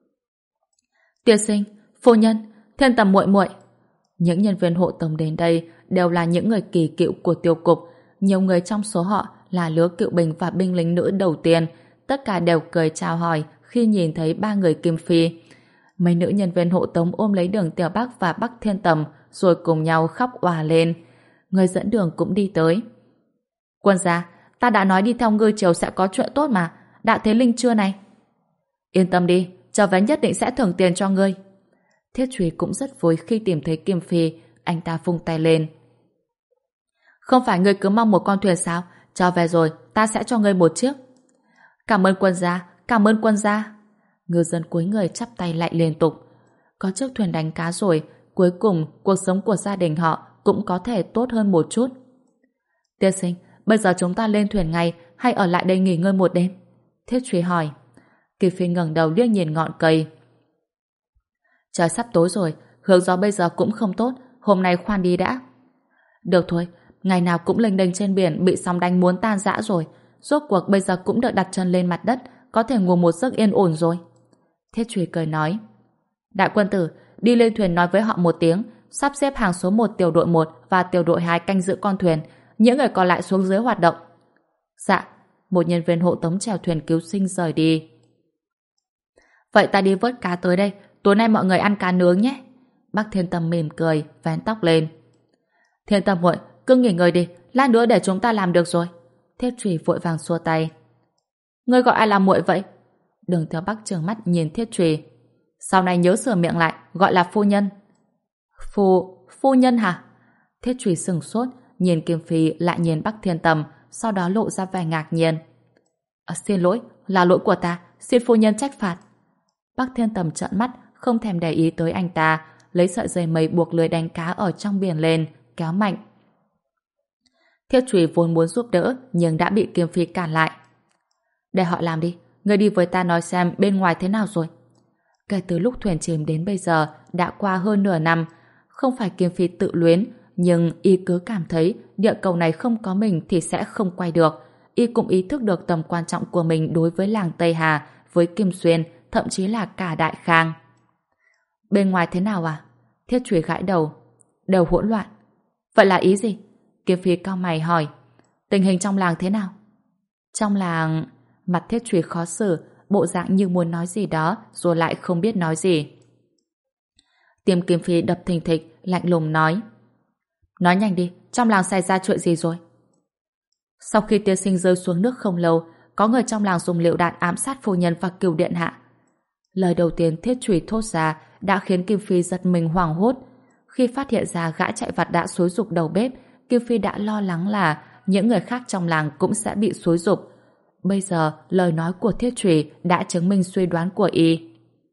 Tiên sinh, phu nhân, Thiên Tầm muội muội. Những nhân viên hộ tống đến đây đều là những người kỳ cựu của tiêu cục. Nhiều người trong số họ là lứa cựu binh và binh lính nữ đầu tiên. Tất cả đều cười chào hỏi khi nhìn thấy ba người Kim Phi. Mấy nữ nhân viên hộ tống ôm lấy Đường Tiểu Bắc và Bắc Thiên Tầm rồi cùng nhau khóc òa lên. Người dẫn đường cũng đi tới. Quân gia, ta đã nói đi theo ngư triều sẽ có chuyện tốt mà. Đã thấy Linh chưa này? Yên tâm đi, trở về nhất định sẽ thưởng tiền cho ngươi. Thiết Trùy cũng rất vui khi tìm thấy Kim Phi. Anh ta vung tay lên. Không phải ngươi cứ mong một con thuyền sao? Trở về rồi, ta sẽ cho ngươi một chiếc. Cảm ơn quân gia, cảm ơn quân gia. Ngư dân cúi người chắp tay lại liên tục. Có chiếc thuyền đánh cá rồi, cuối cùng cuộc sống của gia đình họ cũng có thể tốt hơn một chút. Tiên sinh, bây giờ chúng ta lên thuyền ngay hay ở lại đây nghỉ ngơi một đêm? Thiết Trùy hỏi. Kỳ Phi ngẩng đầu liếc nhìn ngọn cây. Trời sắp tối rồi, hướng gió bây giờ cũng không tốt, hôm nay khoan đi đã. Được thôi, ngày nào cũng lênh đênh trên biển bị sóng đánh muốn tan rã rồi, rốt cuộc bây giờ cũng được đặt chân lên mặt đất, có thể ngủ một giấc yên ổn rồi. Thiết Trùy cười nói. Đại quân tử, đi lên thuyền nói với họ một tiếng, sắp xếp hàng số một tiểu đội một và tiểu đội hai canh giữ con thuyền, những người còn lại xuống dưới hoạt động. Dạ. Một nhân viên hộ tống chèo thuyền cứu sinh rời đi. Vậy ta đi vớt cá tới đây, tối nay mọi người ăn cá nướng nhé. Bắc Thiên Tâm mỉm cười, vén tóc lên. Thiên Tâm muội, cứ nghỉ ngơi đi, lát nữa để chúng ta làm được rồi. Thiết Trùy vội vàng xua tay. Ngươi gọi ai là muội vậy? Đường Tiêu Bắc trừng mắt nhìn Thiết Trùy. Sau này nhớ sửa miệng lại, gọi là phu nhân. Phu... phu nhân hả? Thiết Trùy sừng sốt, nhìn Kim Phi lại nhìn Bắc Thiên Tầm, sau đó lộ ra vẻ ngạc nhiên. À, xin lỗi, là lỗi của ta, xin phu nhân trách phạt. Bắc Thiên Tầm trợn mắt, không thèm để ý tới anh ta, lấy sợi dây mây buộc lưới đánh cá ở trong biển lên, kéo mạnh. Thiết Trùy vốn muốn giúp đỡ, nhưng đã bị Kim Phi cản lại. Để họ làm đi, người đi với ta nói xem bên ngoài thế nào rồi. Kể từ lúc thuyền chìm đến bây giờ, đã qua hơn nửa năm. Không phải Kim Phi tự luyến, nhưng y cứ cảm thấy địa cầu này không có mình thì sẽ không quay được. Y cũng ý thức được tầm quan trọng của mình đối với làng Tây Hà, với Kim Xuyên, thậm chí là cả Đại Khang. Bên ngoài thế nào à? Thiết Trùy gãi đầu. Đều hỗn loạn. Vậy là ý gì? Kiếm Phi cau mày hỏi. Tình hình trong làng thế nào? Trong làng... Mặt Thiết Trùy khó xử, bộ dạng như muốn nói gì đó rồi lại không biết nói gì. Tim Kiếm Phi đập thình thịch, lạnh lùng nói. Nói nhanh đi, trong làng xảy ra chuyện gì rồi? Sau khi tiên sinh rơi xuống nước không lâu, có người trong làng dùng lựu đạn ám sát phu nhân và Cửu điện hạ. Lời đầu tiên Thiết Trùy thốt ra đã khiến Kim Phi giật mình hoảng hốt. Khi phát hiện ra gã chạy vặt đã xúi giục đầu bếp, Kim Phi đã lo lắng là những người khác trong làng cũng sẽ bị xúi giục. Bây giờ, lời nói của Thiết Trùy đã chứng minh suy đoán của y.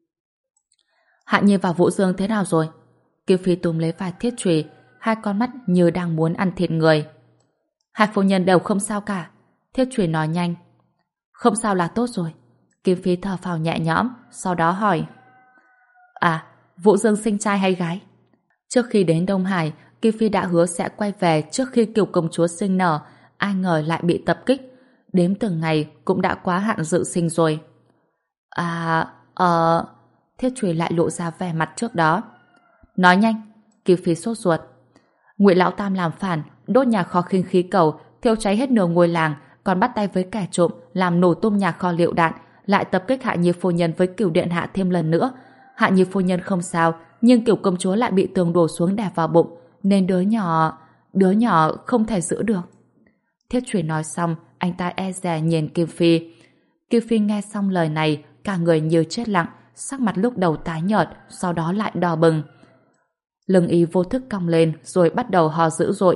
Hạ Nhi và Vũ Dương thế nào rồi? Kim Phi túm lấy vai Thiết Trùy, hai con mắt như đang muốn ăn thịt người. Hai phu nhân đều không sao cả. Thiết Trùy nói nhanh. Không sao là tốt rồi. Kim Phi thở phào nhẹ nhõm, sau đó hỏi. À, Vũ Dương sinh trai hay gái? Trước khi đến Đông Hải, Kim Phi đã hứa sẽ quay về trước khi Kiều công chúa sinh nở, ai ngờ lại bị tập kích. Đếm từng ngày cũng đã quá hạn dự sinh rồi. À, ờ... Thiết Trùy lại lộ ra vẻ mặt trước đó. Nói nhanh. Kim Phi sốt ruột. Ngụy Lão Tam làm phản, đốt nhà kho khinh khí cầu, thiêu cháy hết nửa ngôi làng, còn bắt tay với kẻ trộm, làm nổ tung nhà kho lựu đạn, lại tập kích Hạ Nhi phu nhân với Cửu điện hạ thêm lần nữa. Hạ Nhi phu nhân không sao, nhưng Cửu công chúa lại bị tường đổ xuống đè vào bụng, nên đứa nhỏ, đứa nhỏ không thể giữ được. Thiết Trùy nói xong, anh ta e dè nhìn Kim Phi. Kim Phi nghe xong lời này, cả người như chết lặng, sắc mặt lúc đầu tái nhợt, sau đó lại đỏ bừng. Lưng y vô thức cong lên, rồi bắt đầu ho dữ dội.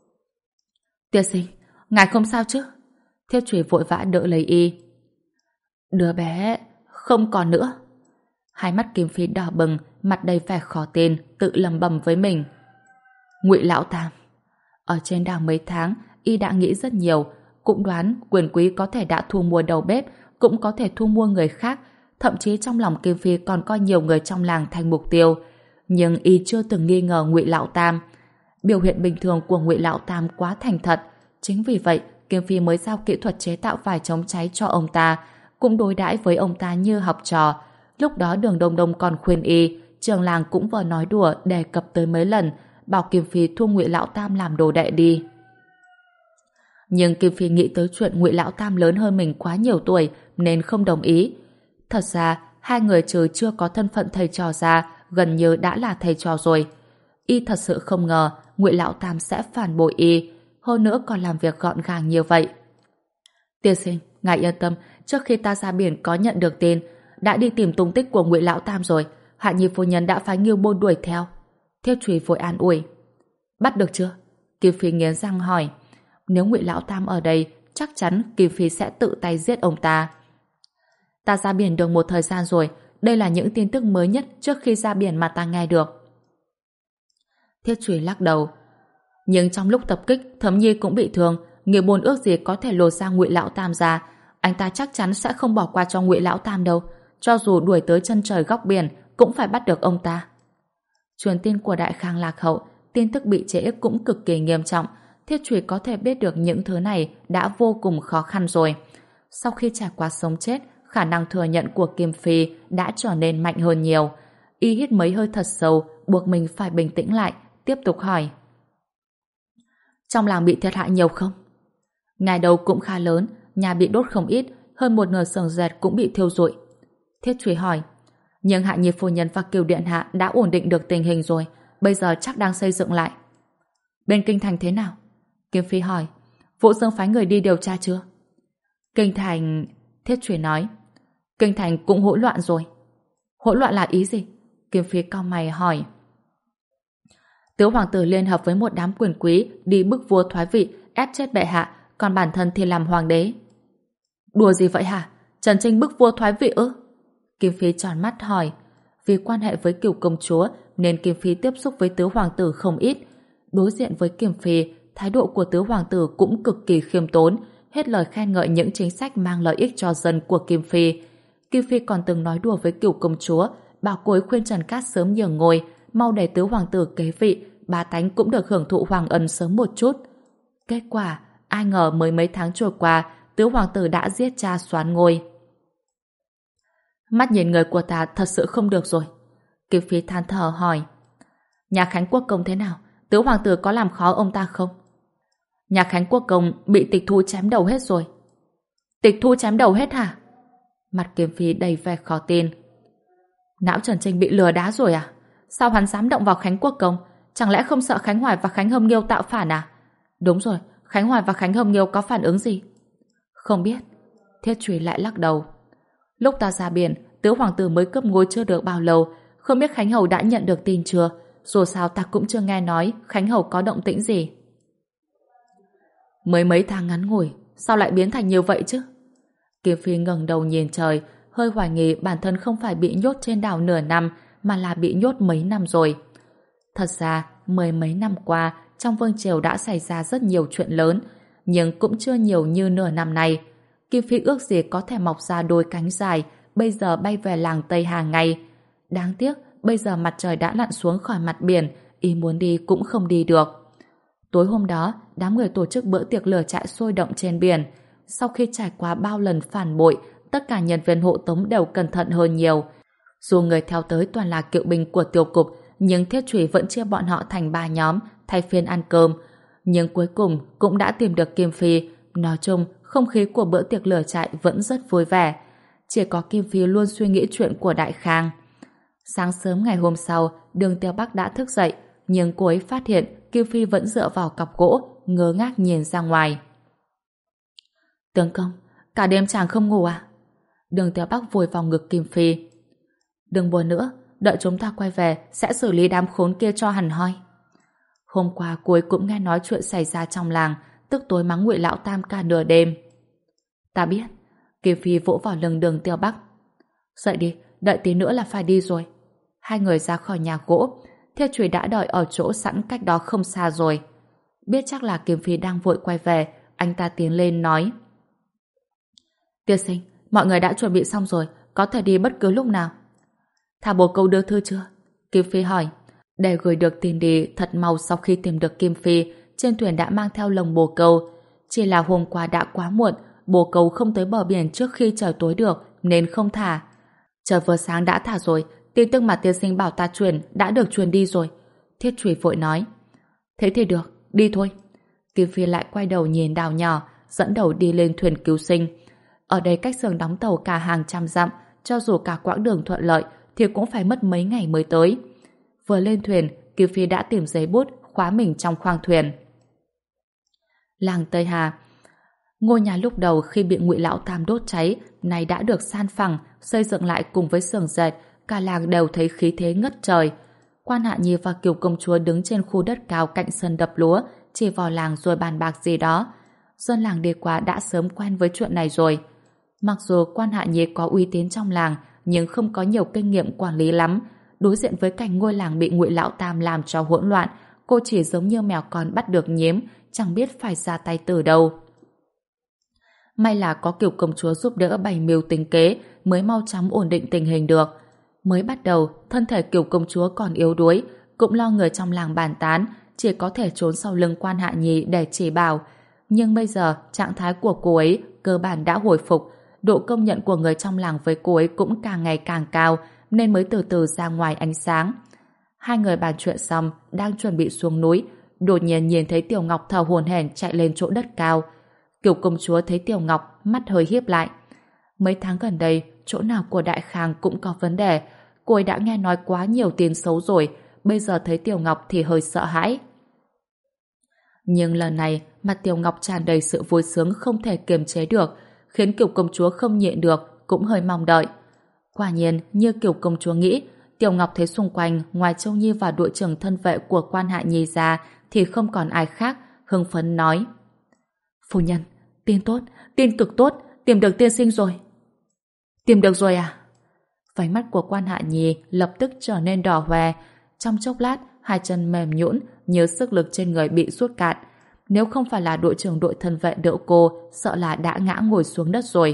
Tiên sinh, ngài không sao chứ? Thiết Trùy vội vã đỡ lấy y. Đứa bé không còn nữa. Hai mắt Kim Phi đỏ bừng, mặt đầy vẻ khó tin, tự lầm bầm với mình. Ngụy Lão Tam. Ở trên đảo mấy tháng, y đã nghĩ rất nhiều, cũng đoán quyền quý có thể đã thu mua đầu bếp, cũng có thể thu mua người khác, thậm chí trong lòng Kim Phi còn coi nhiều người trong làng thành mục tiêu. Nhưng y chưa từng nghi ngờ Ngụy Lão Tam. Biểu hiện bình thường của Ngụy Lão Tam quá thành thật, chính vì vậy Kim Phi mới giao kỹ thuật chế tạo vải chống cháy cho ông ta, cũng đối đãi với ông ta như học trò. Lúc đó Đường Đông Đông còn khuyên y, trường làng cũng vừa nói đùa đề cập tới mấy lần, bảo Kim Phi thu Ngụy Lão Tam làm đồ đệ đi. Nhưng Kim Phi nghĩ tới chuyện Ngụy Lão Tam lớn hơn mình quá nhiều tuổi nên không đồng ý. Thật ra, hai người trừ chưa có thân phận thầy trò ra, gần như đã là thầy trò rồi. Y thật sự không ngờ Ngụy Lão Tam sẽ phản bội y, hơn nữa còn làm việc gọn gàng như vậy. Tiên sinh, ngài yên tâm, trước khi ta ra biển có nhận được tin, đã đi tìm tung tích của Ngụy Lão Tam rồi, Hạ Nhi phu nhân đã phái Ngưu Bôn đuổi theo. Thiết Trùy vội an ủi. Bắt được chưa? Kim Phi nghiến răng hỏi. Nếu Ngụy Lão Tam ở đây, chắc chắn Kim Phi sẽ tự tay giết ông ta. Ta ra biển được một thời gian rồi, đây là những tin tức mới nhất trước khi ra biển mà ta nghe được. Thiết Trùy lắc đầu. Nhưng trong lúc tập kích, Thấm Nhi cũng bị thương, Ngưu Bôn ước gì có thể lột ra Ngụy Lão Tam ra, anh ta chắc chắn sẽ không bỏ qua cho Ngụy Lão Tam đâu, cho dù đuổi tới chân trời góc biển cũng phải bắt được ông ta. Truyền tin của Đại Khang lạc hậu, tin tức bị trễ cũng cực kỳ nghiêm trọng. Thiết Trùy có thể biết được những thứ này đã vô cùng khó khăn rồi. Sau khi trải qua sống chết, khả năng thừa nhận của Kim Phi đã trở nên mạnh hơn nhiều. Y hít mấy hơi thật sâu, buộc mình phải bình tĩnh lại, tiếp tục hỏi. Trong làng bị thiệt hại nhiều không? Ngày đầu cũng khá lớn, nhà bị đốt không ít, hơn một nửa xưởng dệt cũng bị thiêu rụi. Thiết Trùy hỏi. Nhưng Hạ Nhi phu nhân và Kiều điện hạ đã ổn định được tình hình rồi, bây giờ chắc đang xây dựng lại. Bên Kinh Thành thế nào? Kim Phi hỏi. Vũ Dương phái người đi điều tra chưa? Kinh Thành... Thiết Trùy nói. Kinh Thành cũng hỗn loạn rồi. Hỗn loạn là ý gì? Kim Phi cau mày hỏi. Tứ hoàng tử liên hợp với một đám quyền quý đi bức vua thoái vị, ép chết bệ hạ, còn bản thân thì làm hoàng đế. Đùa gì vậy hả? Trần Trinh bức vua thoái vị ư? Kim Phi tròn mắt hỏi. Vì quan hệ với Cửu công chúa nên Kim Phi tiếp xúc với tứ hoàng tử không ít. Đối diện với Kim Phi, thái độ của tứ hoàng tử cũng cực kỳ khiêm tốn, hết lời khen ngợi những chính sách mang lợi ích cho dân của Kim Phi. Kim Phi còn từng nói đùa với Cửu công chúa, bảo cô ấy khuyên Trần Cát sớm nhường ngôi, mau để tứ hoàng tử kế vị, bá tánh cũng được hưởng thụ hoàng ân sớm một chút. Kết quả, ai ngờ mới mấy tháng trôi qua, tứ hoàng tử đã giết cha soán ngôi. Mắt nhìn người của ta thật sự không được rồi. Kiều Phi than thở hỏi. Nhà Khánh Quốc Công thế nào? Tứ hoàng tử có làm khó ông ta không? Nhà Khánh Quốc Công bị tịch thu chém đầu hết rồi. Tịch thu chém đầu hết hả? Mặt Kiều Phi đầy vẻ khó tin. Não Trần Trinh bị lừa đá rồi à? Sao hắn dám động vào Khánh Quốc Công? Chẳng lẽ không sợ Khánh Hoài và Khánh Hâm Nghiêu tạo phản à? Đúng rồi, Khánh Hoài và Khánh Hâm Nghiêu có phản ứng gì? Không biết. Thiết Trùy lại lắc đầu. Lúc ta ra biển, tứ hoàng tử mới cướp ngôi chưa được bao lâu, không biết Khánh Hầu đã nhận được tin chưa? Dù sao ta cũng chưa nghe nói Khánh Hầu có động tĩnh gì. Mới mấy tháng ngắn ngủi, sao lại biến thành như vậy chứ? Kim Phi ngẩng đầu nhìn trời, hơi hoài nghi bản thân không phải bị nhốt trên đảo nửa năm, mà là bị nhốt mấy năm rồi. Thật ra, mười mấy năm qua, trong vương triều đã xảy ra rất nhiều chuyện lớn, nhưng cũng chưa nhiều như nửa năm nay. Kim Phi ước gì có thể mọc ra đôi cánh dài, bây giờ bay về làng Tây Hà ngay. Đáng tiếc, bây giờ mặt trời đã lặn xuống khỏi mặt biển, ý muốn đi cũng không đi được. Tối hôm đó, đám người tổ chức bữa tiệc lửa trại sôi động trên biển. Sau khi trải qua bao lần phản bội, tất cả nhân viên hộ tống đều cẩn thận hơn nhiều. Dù người theo tới toàn là cựu binh của tiêu cục, nhưng Thiết Chủy vẫn chia bọn họ thành ba nhóm, thay phiên ăn cơm. Nhưng cuối cùng cũng đã tìm được Kim Phi. Nói chung, không khí của bữa tiệc lửa trại vẫn rất vui vẻ. Chỉ có Kim Phi luôn suy nghĩ chuyện của Đại Khang. Sáng sớm ngày hôm sau, Đường Tiêu Bắc đã thức dậy, nhưng cô ấy phát hiện Kim Phi vẫn dựa vào cọc gỗ, ngơ ngác nhìn ra ngoài. Tướng công, cả đêm chàng không ngủ à? Đường Tiêu Bắc vùi vào ngực Kim Phi. Đừng buồn nữa, đợi chúng ta quay về sẽ xử lý đám khốn kia cho hẳn hoi. Hôm qua cô ấy cũng nghe nói chuyện xảy ra trong làng, tức tối mắng Ngụy Lão Tam cả nửa đêm. Ta biết. Kim Phi vỗ vào lưng Đường Tiêu Bắc. Dậy đi, đợi tí nữa là phải đi rồi. Hai người ra khỏi nhà gỗ. Thiết Chủy đã đợi ở chỗ sẵn cách đó không xa rồi. Biết chắc là Kim Phi đang vội quay về, anh ta tiến lên nói. Tiên sinh, mọi người đã chuẩn bị xong rồi, có thể đi bất cứ lúc nào. Thả bồ câu đưa thư chưa? Kim Phi hỏi. Để gửi được tin đi thật mau sau khi tìm được Kim Phi, trên thuyền đã mang theo lồng bồ câu. Chỉ là hôm qua đã quá muộn, bồ câu không tới bờ biển trước khi trời tối được, nên không thả. Trời vừa sáng đã thả rồi, tin tức mà tiên sinh bảo ta truyền đã được truyền đi rồi. Thiết Chủy vội nói. Thế thì được, đi thôi. Kim Phi lại quay đầu nhìn đào nhỏ, dẫn đầu đi lên thuyền cứu sinh. Ở đây cách xưởng đóng tàu cả hàng trăm dặm, cho dù cả quãng đường thuận lợi thì cũng phải mất mấy ngày mới tới. Vừa lên thuyền, Kim Phi đã tìm giấy bút khóa mình trong khoang thuyền. Làng Tây Hà. Ngôi nhà lúc đầu khi bị Ngụy Lão Tam đốt cháy, nay đã được san phẳng, xây dựng lại cùng với xưởng dệt, cả làng đều thấy khí thế ngất trời. Quan Hạ Nhi và Kiều công chúa đứng trên khu đất cao cạnh sân đập lúa, chỉ vào làng rồi bàn bạc gì đó. Dân làng đi qua đã sớm quen với chuyện này rồi. Mặc dù Quan Hạ Nhi có uy tín trong làng, nhưng không có nhiều kinh nghiệm quản lý lắm. Đối diện với cảnh ngôi làng bị Ngụy Lão Tam làm cho hỗn loạn, cô chỉ giống như mèo con bắt được nhím, chẳng biết phải ra tay từ đâu. May là có Kiều công chúa giúp đỡ bày mưu tính kế, mới mau chóng ổn định tình hình được. Mới bắt đầu, thân thể Kiều công chúa còn yếu đuối, cũng lo người trong làng bàn tán, chỉ có thể trốn sau lưng Quan Hạ Nhi để chỉ bảo. Nhưng bây giờ, trạng thái của cô ấy cơ bản đã hồi phục, độ công nhận của người trong làng với cô ấy cũng càng ngày càng cao, nên mới từ từ ra ngoài ánh sáng. Hai người bàn chuyện xong, đang chuẩn bị xuống núi, đột nhiên nhìn thấy Tiểu Ngọc thở hổn hển chạy lên chỗ đất cao. Kiều công chúa thấy Tiểu Ngọc, mắt hơi híp lại. Mấy tháng gần đây, chỗ nào của Đại Khang cũng có vấn đề. Cô ấy đã nghe nói quá nhiều tin xấu rồi, bây giờ thấy Tiểu Ngọc thì hơi sợ hãi. Nhưng lần này, mặt Tiểu Ngọc tràn đầy sự vui sướng không thể kiềm chế được, khiến Kiều công chúa không nhịn được, cũng hơi mong đợi. Quả nhiên, như Kiều công chúa nghĩ, Tiểu Ngọc thấy xung quanh, ngoài Châu Nhi và đội trưởng thân vệ của Quan Hạ Nhi ra, thì không còn ai khác, hưng phấn nói. Phu nhân, tin tốt, tin cực tốt, tìm được tiên sinh rồi. Tìm được rồi à? Váy mắt của Quan Hạ Nhi lập tức trở nên đỏ hoe. Trong chốc lát, hai chân mềm nhũn, như sức lực trên người bị rút cạn. Nếu không phải là đội trưởng đội thân vệ đỡ cô, sợ là đã ngã ngồi xuống đất rồi.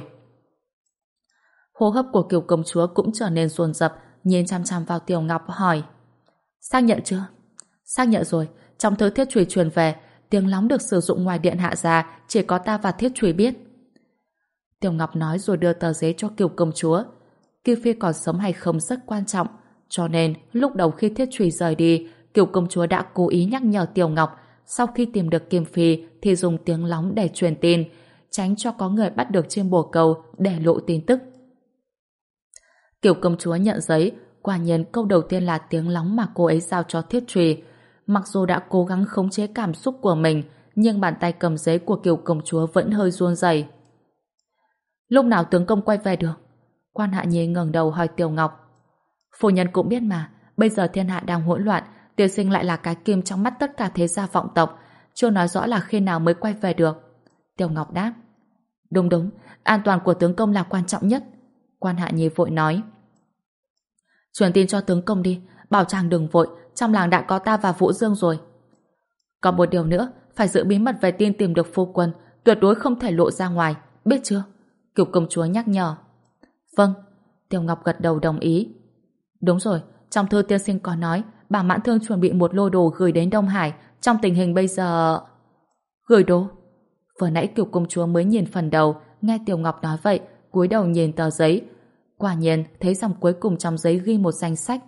Hô hấp của Kiều công chúa cũng trở nên dồn dập, nhìn chăm chăm vào Tiểu Ngọc hỏi. Xác nhận chưa? Xác nhận rồi, trong thư Thiết Chủy truyền về, tiếng lóng được sử dụng ngoài điện hạ ra, chỉ có ta và Thiết Chủy biết. Tiểu Ngọc nói rồi đưa tờ giấy cho Kiều công chúa. Kiều Phi còn sống hay không rất quan trọng. Cho nên, lúc đầu khi Thiết Trùy rời đi, Kiều công chúa đã cố ý nhắc nhở Tiểu Ngọc sau khi tìm được Kim Phi thì dùng tiếng lóng để truyền tin, tránh cho có người bắt được trên bồ câu để lộ tin tức. Kiều công chúa nhận giấy, quả nhiên câu đầu tiên là tiếng lóng mà cô ấy giao cho Thiết Trùy. Mặc dù đã cố gắng khống chế cảm xúc của mình, nhưng bàn tay cầm giấy của Kiều công chúa vẫn hơi run rẩy. Lúc nào tướng công quay về được? Quan Hạ Nhi ngẩng đầu hỏi Tiểu Ngọc. Phu nhân cũng biết mà, bây giờ thiên hạ đang hỗn loạn, Tiểu sinh lại là cái kim trong mắt tất cả thế gia vọng tộc, chưa nói rõ là khi nào mới quay về được. Tiểu Ngọc đáp. Đúng đúng, an toàn của tướng công là quan trọng nhất. Quan Hạ Nhi vội nói. Truyền tin cho tướng công đi, bảo chàng đừng vội, trong làng đã có ta và Vũ Dương rồi. Còn một điều nữa, phải giữ bí mật về tin tìm được phu quân, tuyệt đối không thể lộ ra ngoài, biết chưa? Kiều công chúa nhắc nhở. Vâng, Tiểu Ngọc gật đầu đồng ý. Đúng rồi, trong thư tiên sinh có nói bà Mãn Thương chuẩn bị một lô đồ gửi đến Đông Hải, trong tình hình bây giờ... Gửi đồ? Vừa nãy Kiều công chúa mới nhìn phần đầu, nghe Tiểu Ngọc nói vậy, cúi đầu nhìn tờ giấy. Quả nhiên, thấy dòng cuối cùng trong giấy ghi một danh sách.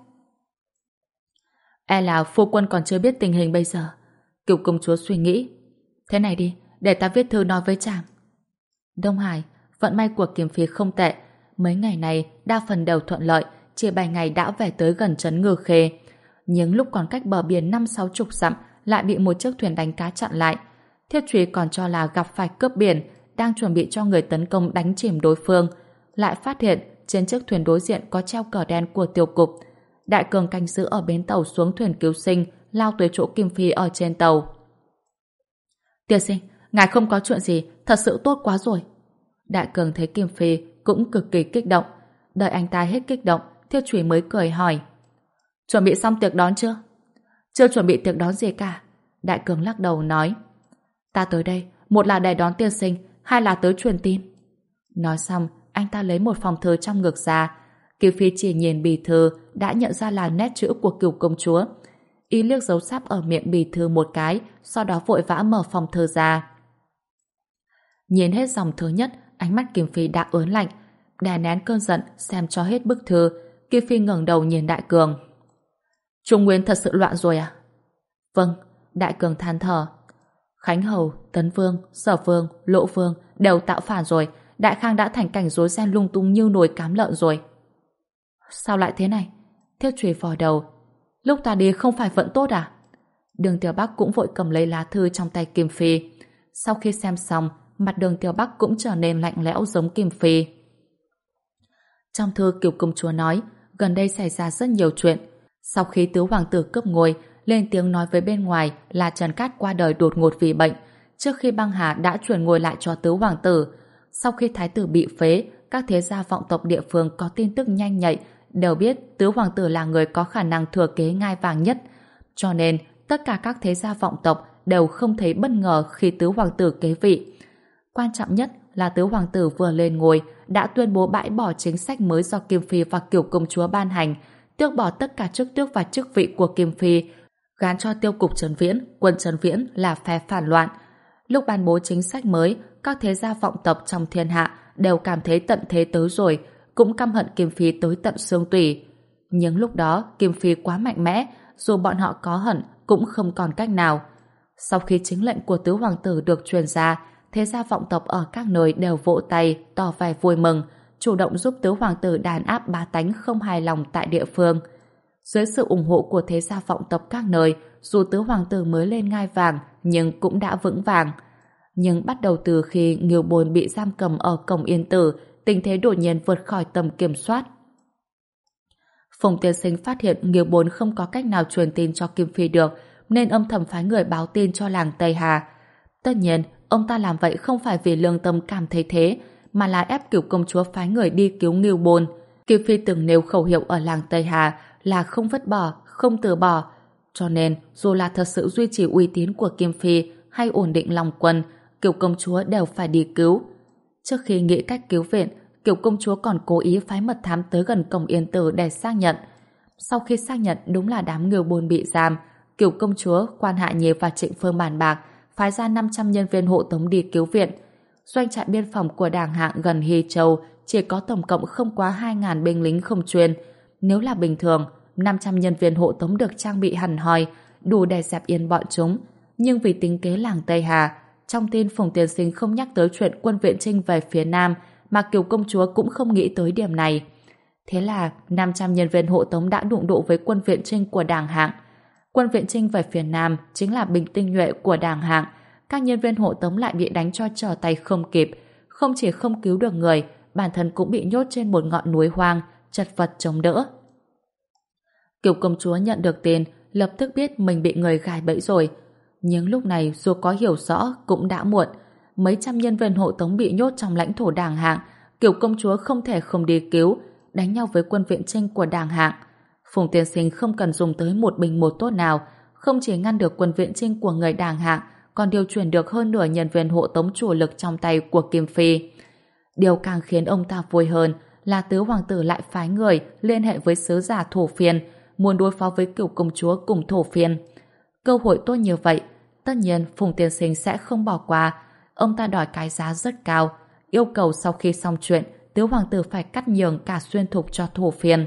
E là phu quân còn chưa biết tình hình bây giờ. Kiều công chúa suy nghĩ. Thế này đi, để ta viết thư nói với chàng. Đông Hải, vận may của Kiếm Phi không tệ. Mấy ngày này, đa phần đều thuận lợi, chỉ bảy ngày đã về tới gần trấn Ngư Khê. Nhưng lúc còn cách bờ biển năm sáu chục dặm, lại bị một chiếc thuyền đánh cá chặn lại. Thiết Trùy còn cho là gặp phải cướp biển, đang chuẩn bị cho người tấn công đánh chìm đối phương. Lại phát hiện trên chiếc thuyền đối diện có treo cờ đen của tiêu cục. Đại cường canh giữ ở bến tàu xuống thuyền cứu sinh, lao tới chỗ Kim Phi ở trên tàu. Tiên sinh, ngài không có chuyện gì, thật sự tốt quá rồi. Đại cường thấy Kim Phi cũng cực kỳ kích động. Đợi anh ta hết kích động, Thiết Trùy mới cười hỏi. Chuẩn bị xong tiệc đón chưa? Chưa chuẩn bị tiệc đón gì cả. Đại cường lắc đầu nói. Ta tới đây, một là để đón tiên sinh, hai là tới truyền tin. Nói xong, anh ta lấy một phòng thư trong ngực ra. Kiều Phi chỉ nhìn bì thư đã nhận ra là nét chữ của Kiều công chúa. Y liếc dấu sáp ở miệng bì thư một cái, sau đó vội vã mở phòng thư ra. Nhìn hết dòng thứ nhất, ánh mắt Kiều Phi đã ớn lạnh. Đè nén cơn giận, xem cho hết bức thư. Kiều Phi ngẩng đầu nhìn Đại cường. Trung Nguyên thật sự loạn rồi à? Vâng, Đại cường than thở. Khánh Hầu, Tấn Vương, Sở Vương, Lộ Vương đều tạo phản rồi. Đại Khang đã thành cảnh rối ren lung tung như nồi cám lợn rồi. Sao lại thế này? Thiết Trùy vò đầu. Lúc ta đi không phải vẫn tốt à? Đường Tiểu Bắc cũng vội cầm lấy lá thư trong tay Kim Phi. Sau khi xem xong, mặt Đường Tiểu Bắc cũng trở nên lạnh lẽo giống Kim Phi. Trong thư Kiều công chúa nói, gần đây xảy ra rất nhiều chuyện. Sau khi tứ hoàng tử cướp ngôi, lên tiếng nói với bên ngoài là Trần Cát qua đời đột ngột vì bệnh. Trước khi băng hà đã chuyển ngôi lại cho tứ hoàng tử. Sau khi thái tử bị phế, các thế gia vọng tộc địa phương có tin tức nhanh nhạy, đều biết tứ hoàng tử là người có khả năng thừa kế ngai vàng nhất. Cho nên, tất cả các thế gia vọng tộc đều không thấy bất ngờ khi tứ hoàng tử kế vị. Quan trọng nhất là tứ hoàng tử vừa lên ngôi đã tuyên bố bãi bỏ chính sách mới do Kim Phi và Kiều công chúa ban hành, tước bỏ tất cả chức tước và chức vị của Kim Phi, gán cho tiêu cục Trấn Viễn, quân Trấn Viễn là phe phản loạn. Lúc ban bố chính sách mới, các thế gia vọng tộc trong thiên hạ đều cảm thấy tận thế tới rồi, cũng căm hận Kim Phi tới tận xương tủy. Nhưng lúc đó Kim Phi quá mạnh mẽ, dù bọn họ có hận cũng không còn cách nào. Sau khi chính lệnh của tứ hoàng tử được truyền ra, thế gia vọng tộc ở các nơi đều vỗ tay, tỏ vẻ vui mừng, chủ động giúp tứ hoàng tử đàn áp bá tánh không hài lòng tại địa phương. Dưới sự ủng hộ của thế gia vọng tộc các nơi, dù tứ hoàng tử mới lên ngai vàng, nhưng cũng đã vững vàng. Nhưng bắt đầu từ khi Nghiêu Bồn bị giam cầm ở cổng Yên Tử, tình thế đột nhiên vượt khỏi tầm kiểm soát. Phùng tiên sinh phát hiện Nghiêu Bồn không có cách nào truyền tin cho Kim Phi được, nên âm thầm phái người báo tin cho làng Tây Hà. Tất nhiên, ông ta làm vậy không phải vì lương tâm cảm thấy thế, mà là ép Cửu công chúa phái người đi cứu Nghiêu Bồn. Kim Phi từng nêu khẩu hiệu ở làng Tây Hà là không vứt bỏ, không từ bỏ. Cho nên, dù là thật sự duy trì uy tín của Kim Phi hay ổn định lòng quân, Cửu công chúa đều phải đi cứu. Trước khi nghĩ cách cứu viện, Cửu công chúa còn cố ý phái mật thám tới gần cổng Yên Tử để xác nhận. Sau khi xác nhận đúng là đám Nghiêu Bồn bị giam, Cửu công chúa, Quan Hạ Nhi và Trịnh Phương bàn bạc, phái ra năm trăm nhân viên hộ tống đi cứu viện. Doanh trại biên phòng của Đàng Hạng gần Hy Châu chỉ có tổng cộng không quá hai nghìn binh lính không chuyên. Nếu là bình thường, năm trăm nhân viên hộ tống được trang bị hẳn hoi, đủ để dẹp yên bọn chúng. Nhưng vì tính kế làng Tây Hà, trong tin Phùng Tiên Sinh không nhắc tới chuyện quân viện chinh về phía Nam, mà Kiều công chúa cũng không nghĩ tới điểm này. Thế là năm trăm nhân viên hộ tống đã đụng độ với quân viện chinh của Đảng Hạng. Quân viện chinh về phía Nam chính là binh tinh nhuệ của Đảng Hạng. Các nhân viên hộ tống lại bị đánh cho trở tay không kịp. Không chỉ không cứu được người, bản thân cũng bị nhốt trên một ngọn núi hoang, chật vật chống đỡ. Kiều công chúa nhận được tin, lập tức biết mình bị người gài bẫy rồi. Nhưng lúc này dù có hiểu rõ cũng đã muộn. Mấy trăm nhân viên hộ tống bị nhốt trong lãnh thổ Đảng Hạng, Kiều công chúa không thể không đi cứu, đánh nhau với quân viện chinh của Đảng Hạng. Phùng Tiên Sinh không cần dùng tới một bình một tốt nào, không chỉ ngăn được quân viện chinh của người Đảng Hạng, còn điều chuyển được hơn nửa nhân viên hộ tống chủ lực trong tay của Kim Phi. Điều càng khiến ông ta vui hơn là tứ hoàng tử lại phái người liên hệ với sứ giả Thổ Phiên, muốn đối phó với Kiều công chúa cùng Thổ Phiên. Cơ hội tốt như vậy, tất nhiên Phùng Tiên Sinh sẽ không bỏ qua. Ông ta đòi cái giá rất cao, yêu cầu sau khi xong chuyện, tứ hoàng tử phải cắt nhường cả xuyên thục cho Thổ Phiên.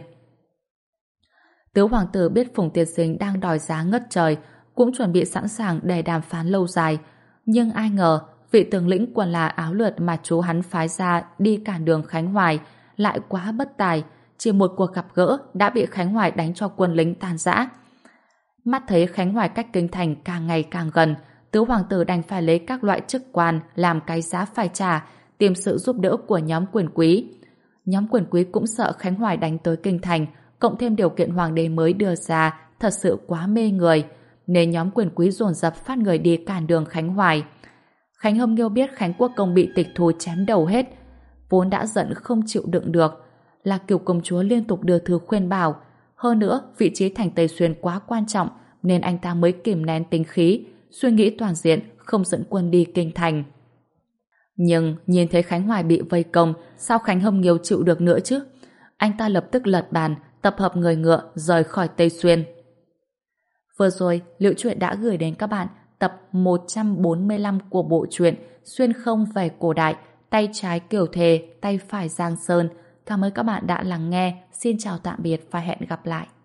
Tứ hoàng tử biết Phùng Tiên Sinh đang đòi giá ngất trời, cũng chuẩn bị sẵn sàng để đàm phán lâu dài. Nhưng ai ngờ, vị tướng lĩnh quần là áo lượt mà chú hắn phái ra đi cản đường Khánh Hoài lại quá bất tài, chỉ một cuộc gặp gỡ đã bị Khánh Hoài đánh cho quân lính tan rã. Mắt thấy Khánh Hoài cách kinh thành càng ngày càng gần, tứ hoàng tử đành phải lấy các loại chức quan làm cái giá phải trả, tìm sự giúp đỡ của nhóm quyền quý. Nhóm quyền quý cũng sợ Khánh Hoài đánh tới kinh thành, cộng thêm điều kiện hoàng đế mới đưa ra thật sự quá mê người, nên nhóm quyền quý dồn dập phát người đi cản đường Khánh Hoài. Khánh Hâm Nghiêu biết Khánh Quốc Công bị tịch thu chém đầu hết, vốn đã giận không chịu đựng được. Là Kiều công chúa liên tục đưa thư khuyên bảo, hơn nữa vị trí thành Tây Xuyên quá quan trọng nên anh ta mới kìm nén tính khí, suy nghĩ toàn diện, không dẫn quân đi kinh thành. Nhưng nhìn thấy Khánh Hoài bị vây công, sao Khánh Hâm Nghiêu chịu được nữa chứ? Anh ta lập tức lật bàn, tập hợp người ngựa rời khỏi Tây Xuyên. Vừa rồi, Liệu Truyện đã gửi đến các bạn tập một trăm bốn mươi lăm của bộ truyện Xuyên không về cổ đại, tay trái Kiều Thề, tay phải Giang Sơn. Cảm ơn các bạn đã lắng nghe. Xin chào tạm biệt và hẹn gặp lại.